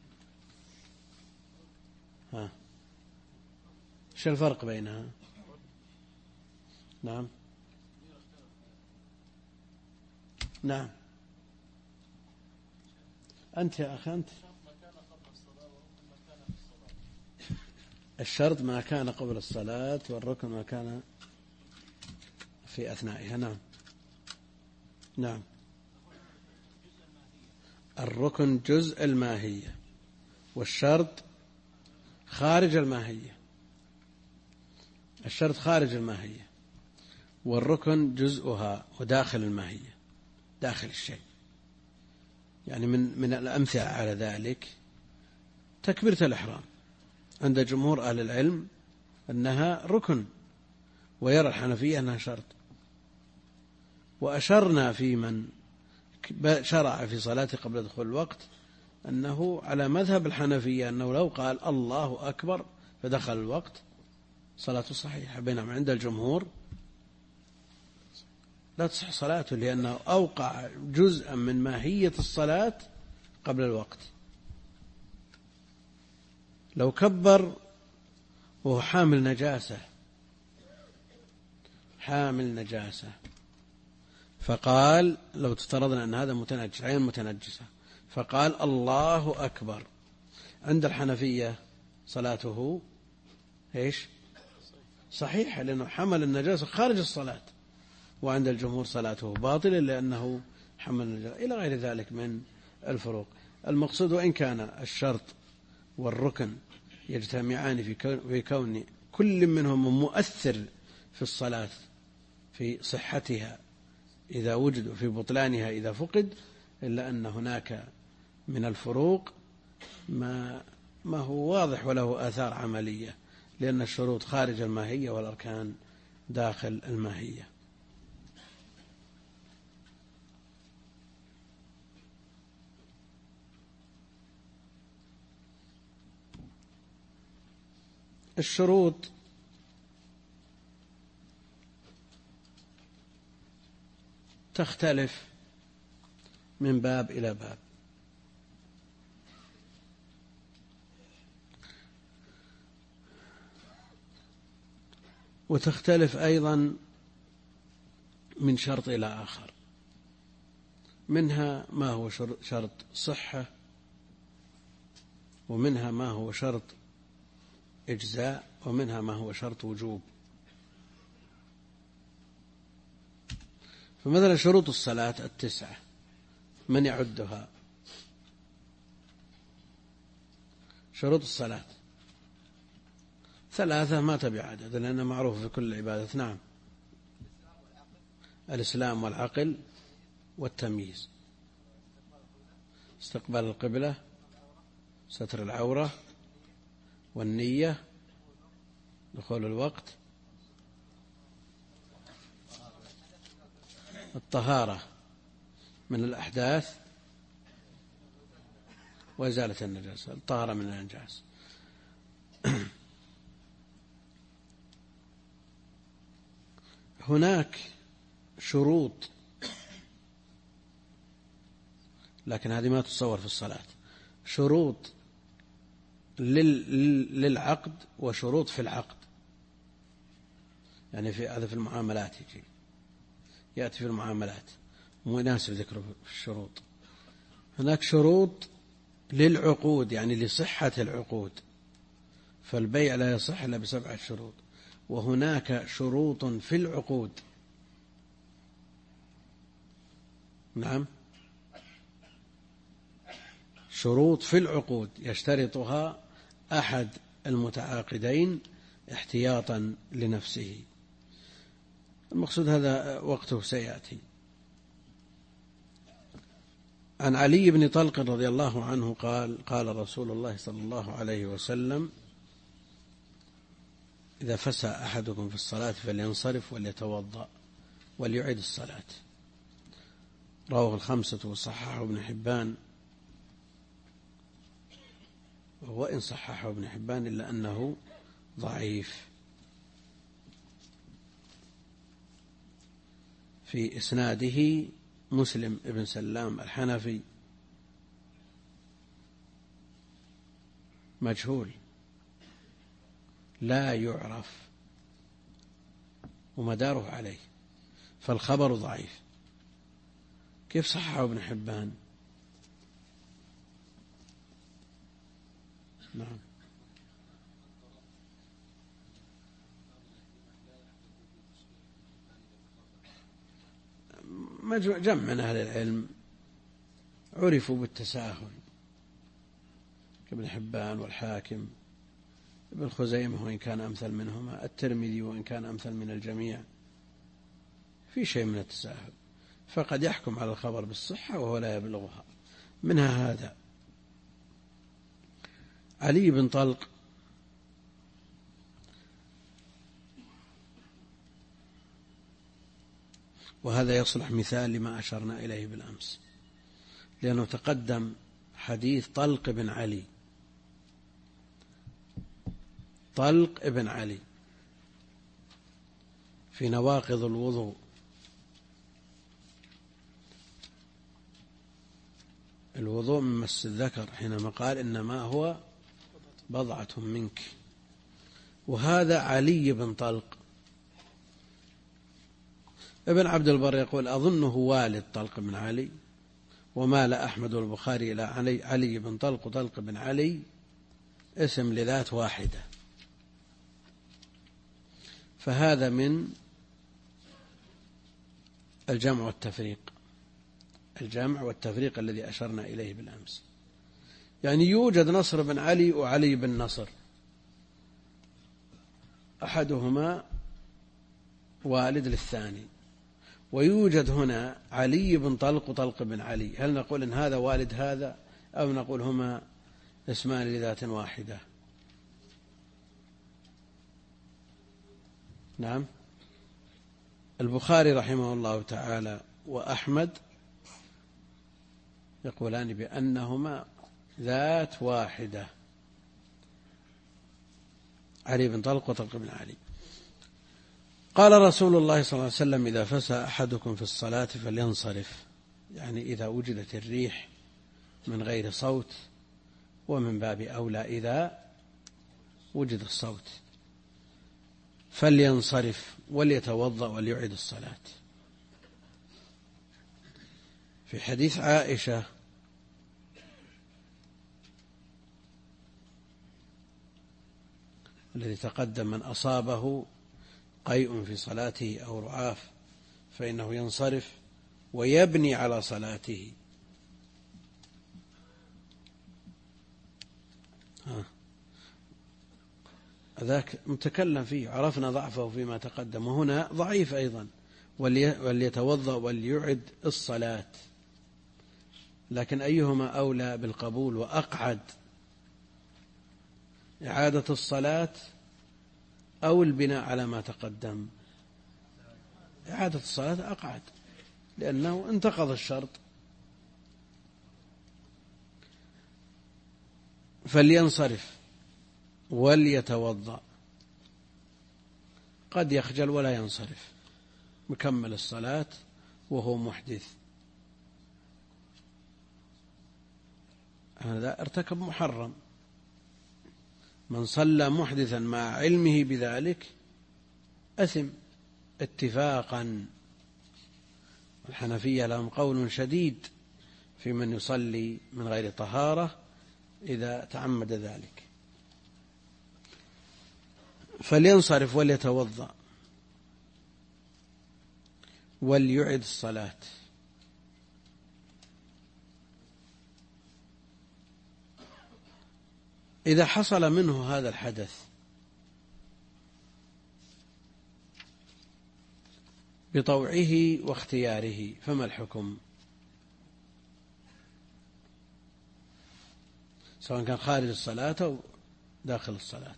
شو الفرق بينها؟ نعم. نعم. أنت يا أخي، أنت الشرط ما كان قبل الصلاة، والركن ما كان في أثنائها. نعم. نعم. الركن جزء الماهية، والشرط خارج الماهية. الشرط خارج الماهية، والركن جزءها وداخل الماهية، داخل الشيء. يعني من الأمثلة على ذلك تكبيرة الإحرام، عند جمهور أهل العلم أنها ركن، ويرى الحنفية أنها شرط. وأشرنا في من شرع في صلاته قبل دخول الوقت أنه على مذهب الحنفية أنه لو قال الله أكبر فدخل الوقت صلاته صحيحة، بينما عند الجمهور لا تصح صلاته، لأنه أوقع جزءا من ماهية الصلاة قبل الوقت. لو كبر وهو حامل نجاسة فقال، لو افترضنا أن هذا متنجس، عين متنجسة، فقال الله أكبر، عند الحنفية صلاته إيش؟ صحيحة، لأنه حمل النجاسة خارج الصلاة. وعند الجمهور صلاته باطلة لأنه حمل النجاسة، إلى غير ذلك من الفروق. المقصود وإن كان الشرط والركن يجتمعان في كون كل منهم مؤثر في الصلاة في صحتها إذا وجد، في بطلانها إذا فقد، إلا أن هناك من الفروق ما هو واضح وله آثار عملية، لأن الشروط خارج الماهية والأركان داخل الماهية. الشروط تختلف من باب إلى باب. وتختلف أيضا من شرط إلى آخر، منها ما هو شرط صحة، ومنها ما هو شرط إجزاء، ومنها ما هو شرط وجوب. فمثلا شروط الصلاة 9 من يعدها؟ شروط الصلاة 3 ما تبي عدد لأنها معروفة في كل العبادة. نعم، الإسلام والعقل والتمييز، استقبال القبلة، ستر العورة، والنية، دخول الوقت، الطهارة من الأحداث، وإزالة النجاسة، الطهارة من الأنجاس. هناك شروط، لكن هذه ما تتصور في الصلاة، شروط للعقد وشروط في العقد. يعني هذا في المعاملات يأتي في المعاملات، مناسب ذكره في الشروط. هناك شروط للعقود، يعني لصحة العقود، فالبيع لا يصح إلا ب7 شروط. وهناك شروط في العقود، نعم، شروط في العقود يشترطها أحد المتعاقدين احتياطا لنفسه. المقصود هذا وقته سيأتي. عن علي بن طلق رضي الله عنه قال: قال رسول الله صلى الله عليه وسلم: إذا فسى أحدكم في الصلاة فلينصرف وليتوضأ وليعيد الصلاة. رواه 5 وصححه ابن حبان، وإن صححه ابن حبان إلا أنه ضعيف. في إسناده مسلم ابن سلام الحنفي مجهول لا يعرف ومداره عليه، فالخبر ضعيف. كيف صححه ابن حبان؟ نعم، جمع من أهل العلم عرفوا بالتساهل كابن حبان والحاكم، ابن خزيمة وإن كان أمثل منهما، الترمذي وإن كان أمثل من الجميع، في شيء من التساهل، فقد يحكم على الخبر بالصحة وهو لا يبلغها. منها هذا. علي بن طلق وهذا يصلح مثال لما أشرنا إليه بالأمس، لأنه تقدم حديث طلق بن علي، طلق بن علي في نواقض الوضوء، الوضوء من مس الذكر حينما قال إنما هو بضعة منك. وهذا علي بن طلق. ابن عبد البر يقول أظنه والد طلق بن علي، ومال أحمد والبخاري إلى علي بن طلق، وطلق بن علي اسم لذات واحدة، فهذا من الجمع والتفريق، الجمع والتفريق الذي أشرنا إليه بالأمس. يعني يوجد نصر بن علي وعلي بن نصر، أحدهما والد للثاني، ويوجد هنا علي بن طلق وطلق بن علي. هل نقول إن هذا والد هذا، أو نقول هما اسمان لذات واحدة؟ نعم. البخاري رحمه الله تعالى وأحمد يقولان بأنهما ذات واحدة، علي بن طلق وطلق بن علي. قال رسول الله صلى الله عليه وسلم: إذا فسى أحدكم في الصلاة فلينصرف، يعني إذا وجدت الريح من غير صوت، ومن باب أولى إذا وجد الصوت، فلينصرف وليتوضأ وليعيد الصلاة. في حديث عائشة الذي تقدم: من أصابه قيء في صلاته أو رعاف فإنه ينصرف ويبني على صلاته. ذاك متكلم فيه، عرفنا ضعفه فيما تقدم، وهنا ضعيف أيضا: وليتوضأ وليعد الصلاة. لكن أيهما أولى بالقبول وأقعد، إعادة الصلاة أو البناء على ما تقدم؟ إعادة الصلاة أقعد، لأنه انتقض الشرط. فلينصرف وليتوضأ. قد يخجل ولا ينصرف، مكمل الصلاة وهو محدث، هذا ارتكب محرم. من صلى محدثا مع علمه بذلك أثم اتفاقا. الحنفية لهم قول شديد في من يصلي من غير طهارة إذا تعمد ذلك. فلينصرف وليتوضأ وليعد الصلاة. إذا حصل منه هذا الحدث بطوعه واختياره فما الحكم؟ سواء كان خارج الصلاة أو داخل الصلاة.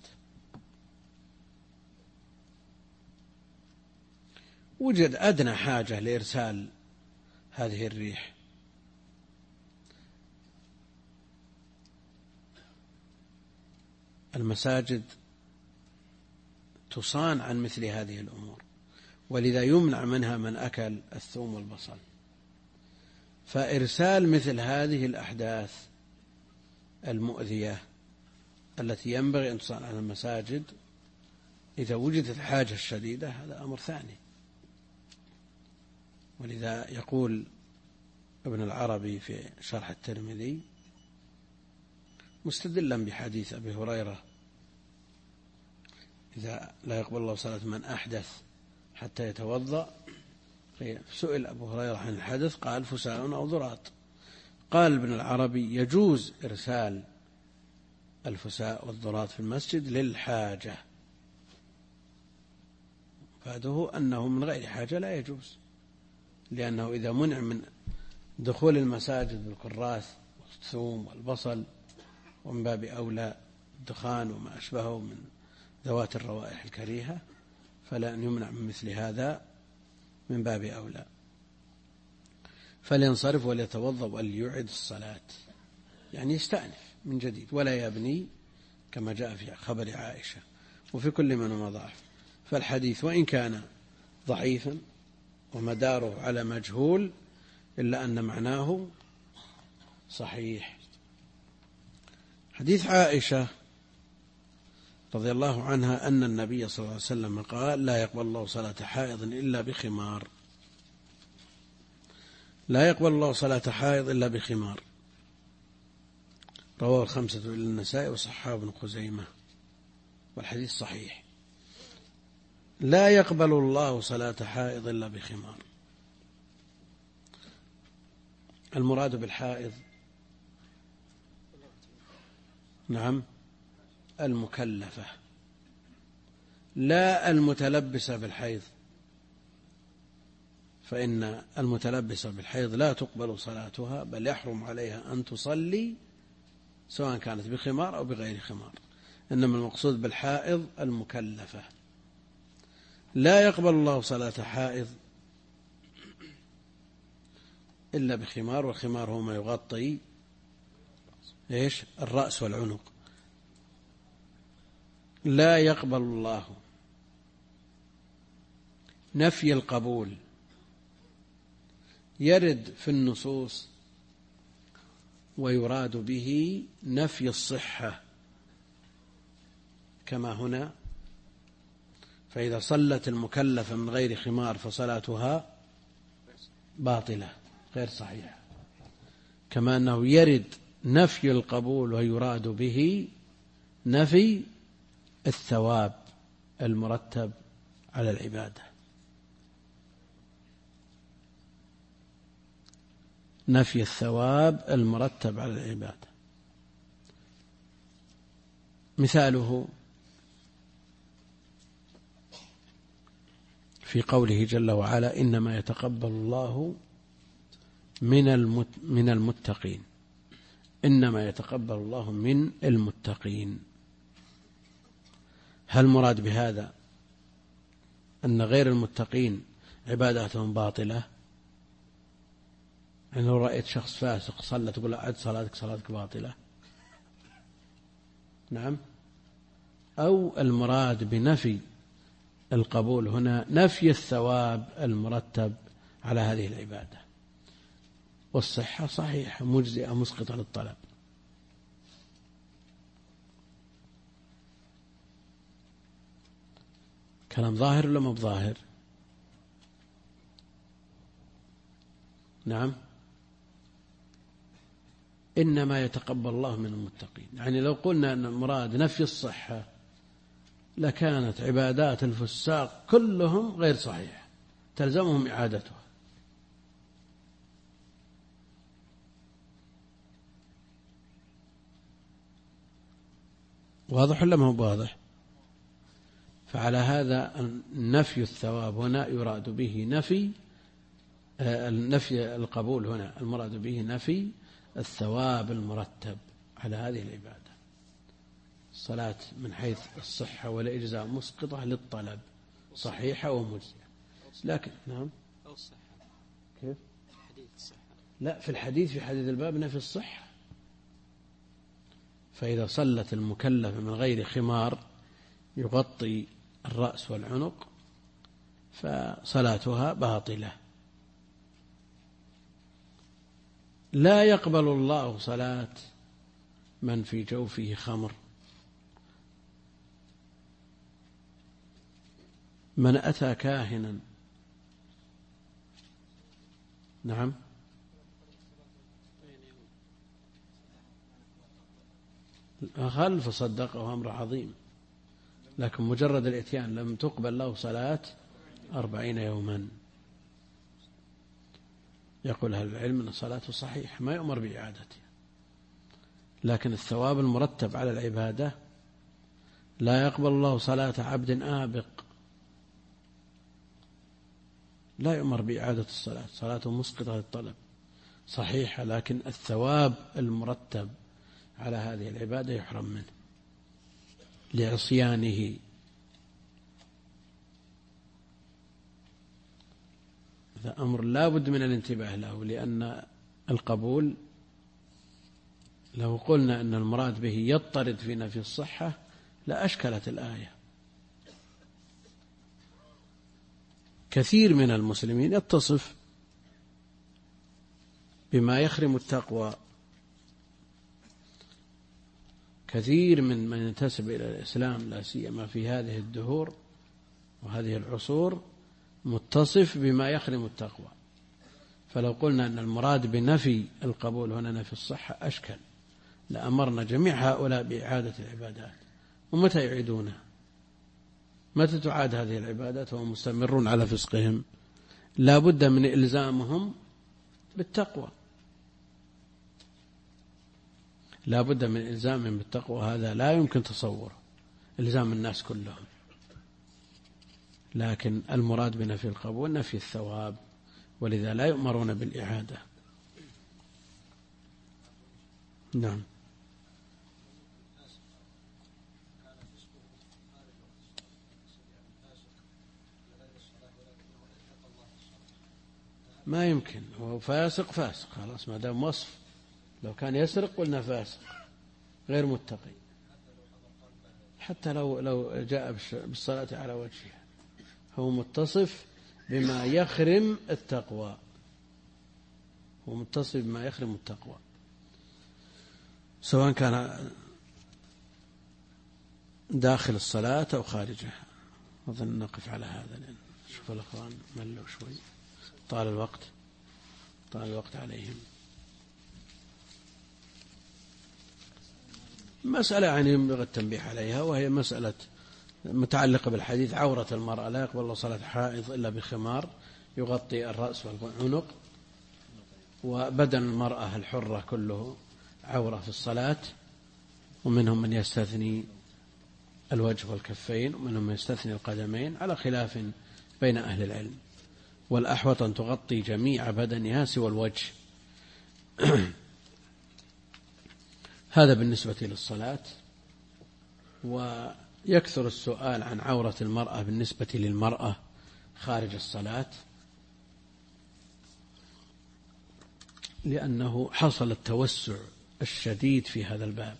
وجد أدنى حاجة لإرسال هذه الريح، المساجد تصان عن مثل هذه الأمور، ولذا يمنع منها من أكل الثوم والبصل. فإرسال مثل هذه الأحداث المؤذية التي ينبغي أن تصان عن المساجد إذا وجدت الحاجة الشديدة هذا أمر ثاني. ولذا يقول ابن العربي في شرح الترمذي مستدلا بحديث أبي هريرة: إذا لا يقبل الله صلاة من أحدث حتى يتوضأ. سئل أبو هريرة عن الحدث قال: فساء أو ضراط. قال ابن العربي: يجوز إرسال الفساء والضراط في المسجد للحاجة، فهذا أنه من غير حاجة لا يجوز، لأنه إذا منع من دخول المساجد بالكراث والثوم والبصل، ومن باب أولى الدخان وما أشبهه من ذوات الروائح الكريهة، فلا أن يمنع من مثل هذا من باب أولى. فلينصرف وليتوضأ وليعد الصلاة، يعني يستأنف من جديد ولا يبني، كما جاء في خبر عائشة. وفي كل منهما ضعف. فالحديث وإن كان ضعيفا ومداره على مجهول، إلا أن معناه صحيح. حديث عائشة رضي الله عنها أن النبي صلى الله عليه وسلم قال: لا يقبل الله صلاة حائض إلا بخمار. لا يقبل الله صلاة حائض إلا بخمار. رواه 5 إلا النسائي وصححه ابن خزيمة، والحديث صحيح. لا يقبل الله صلاة حائض إلا بخمار. المراد بالحائض نعم المكلفة، لا المتلبسة بالحيض، فإن المتلبسة بالحيض لا تقبل صلاتها، بل يحرم عليها أن تصلي سواء كانت بخمار أو بغير خمار. إنما المقصود بالحائض المكلفة. لا يقبل الله صلاة حائض إلا بخمار، والخمار هو ما يغطي الرأس والعنق. لا يقبل الله نفي القبول يرد في النصوص، ويراد به نفي الصحة كما هنا. فإذا صلت المكلفة من غير خمار فصلاتها باطلة غير صحيحة. كما أنه يرد نفي القبول ويراد به نفي الثواب المرتب على العبادة. نفي الثواب المرتب على العبادة. مثاله في قوله جل وعلا: إنما يتقبل الله من المتقين. إنما يتقبل الله من المتقين. هل مراد بهذا أن غير المتقين عباداتهم باطلة؟ يعني لو رأيت شخص فاسق صلى تقول أعد صلاتك، صلاتك باطلة؟ نعم. أو المراد بنفي القبول هنا نفي الثواب المرتب على هذه العبادة، والصحة صحيحة مجزئة مسقطة للطلب. كلام ظاهر ولا مو بظاهر؟ نعم. إنما يتقبل الله من المتقين، يعني لو قلنا أن المراد نفي الصحة لكانت عبادات الفساق كلهم غير صحيحة تلزمهم إعادتها. واضح ولا ما هو واضح؟ فعلى هذا نفي الثواب هنا يراد به نفي القبول، هنا المراد به نفي الثواب المرتب على هذه العبادة. الصلاة من حيث الصحة والإجزاء مسقطة للطلب، صحيحة ومجزية. لكن نعم أو الصحة. كيف؟ حديث الصحة. لا، في الحديث في حديث الباب نفي الصحة. فإذا صلت المكلفة من غير خمار يغطي الرأس والعنق فصلاتها باطلة. لا يقبل الله صلاة من في جوفه خمر. من أتى كاهنا نعم خلف صدقه أمر عظيم، لكن مجرد الإتيان لم تقبل له صلاة 40 يوما. يقول أهل العلم أن صلاته صحيح ما يؤمر بإعادتها، لكن الثواب المرتب على العبادة لا يقبل الله صلاة عبد آبق، لا يؤمر بإعادة الصلاة، صلاته مسقطة للطلب صحيحة، لكن الثواب المرتب على هذه العبادة يحرم منه لعصيانه. هذا أمر لا بد من الانتباه له، لأن القبول لو قلنا أن المراد به يضطرد في نفي الصحة لأشكلت الآية. كثير من المسلمين يتصف بما يخرم التقوى كثير من ينتسب إلى الإسلام لا سيما في هذه الدهور وهذه العصور متصف بما يخدم التقوى. فلو قلنا أن المراد بنفي القبول هنا نفي الصحة أشكل، لأمرنا جميع هؤلاء بإعادة العبادات. ومتى يعيدونها؟ متى تعاد هذه العبادات وهم مستمرون على فسقهم؟ لا بد من إلزامهم بالتقوى، لا بد من إلزامهم بالتقوى. هذا لا يمكن تصوره، إلزام الناس كلهم. لكن المراد بنفي القبول نفي الثواب، ولذا لا يؤمرون بالإعادة. نعم. ما يمكن، هو فاسق فاسق خلاص، ما دام وصف. لو كان يسرق قلنا فاسق غير متقي، حتى لو جاء بالصلاة على وجهها، هو متصف بما يخرم التقوى، هو متصف بما يخرم التقوى، سواء كان داخل الصلاة أو خارجها. أظن نقف على هذا، لأن شوف الأخوان ملوا شوي، طال الوقت عليهم. مسألة يعني ينبغي التنبيه عليها، وهي مسألة متعلقة بالحديث: عورة المرأة لا يقبل الله صلاة حائض إلا بخمار يغطي الرأس والعنق، وبدن المرأة الحرة كله عورة في الصلاة، ومنهم من يستثني الوجه والكفين، ومنهم من يستثني القدمين، على خلاف بين أهل العلم. والأحوط أن تغطي جميع بدنها سوى الوجه. هذا بالنسبة للصلاة. ويكثر السؤال عن عورة المرأة بالنسبة للمرأة خارج الصلاة، لأنه حصل التوسع الشديد في هذا الباب.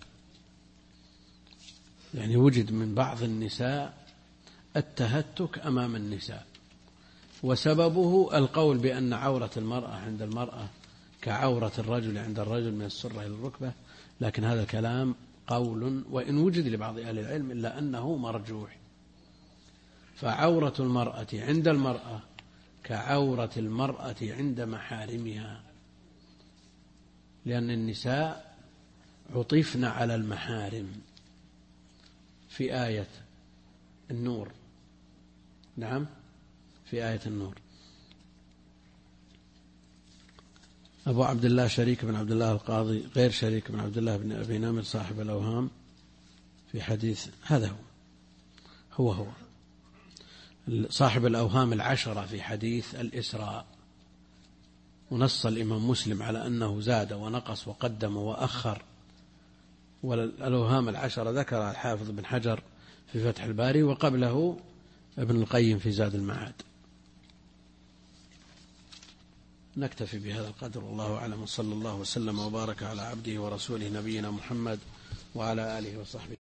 يعني وجد من بعض النساء التهتك أمام النساء، وسببه القول بأن عورة المرأة عند المرأة كعورة الرجل عند الرجل من السرة إلى الركبة. لكن هذا الكلام قول، وإن وجد لبعض أهل العلم، إلا أنه مرجوح. فعورة المرأة عند المرأة كعورة المرأة عند محارمها، لأن النساء عطفن على المحارم في آية النور. نعم، في آية النور. أبو عبد الله شريك بن عبد الله القاضي غير شريك بن عبد الله بن أبي نمر صاحب الأوهام في حديث، هذا هو صاحب الأوهام 10 في حديث الإسراء. ونص الإمام مسلم على أنه زاد ونقص وقدم وأخر، والأوهام 10 ذكر الحافظ بن حجر في فتح الباري، وقبله ابن القيم في زاد المعاد. نكتفي بهذا القدر، والله أعلم، صلى الله وسلم وبارك على عبده ورسوله نبينا محمد وعلى آله وصحبه.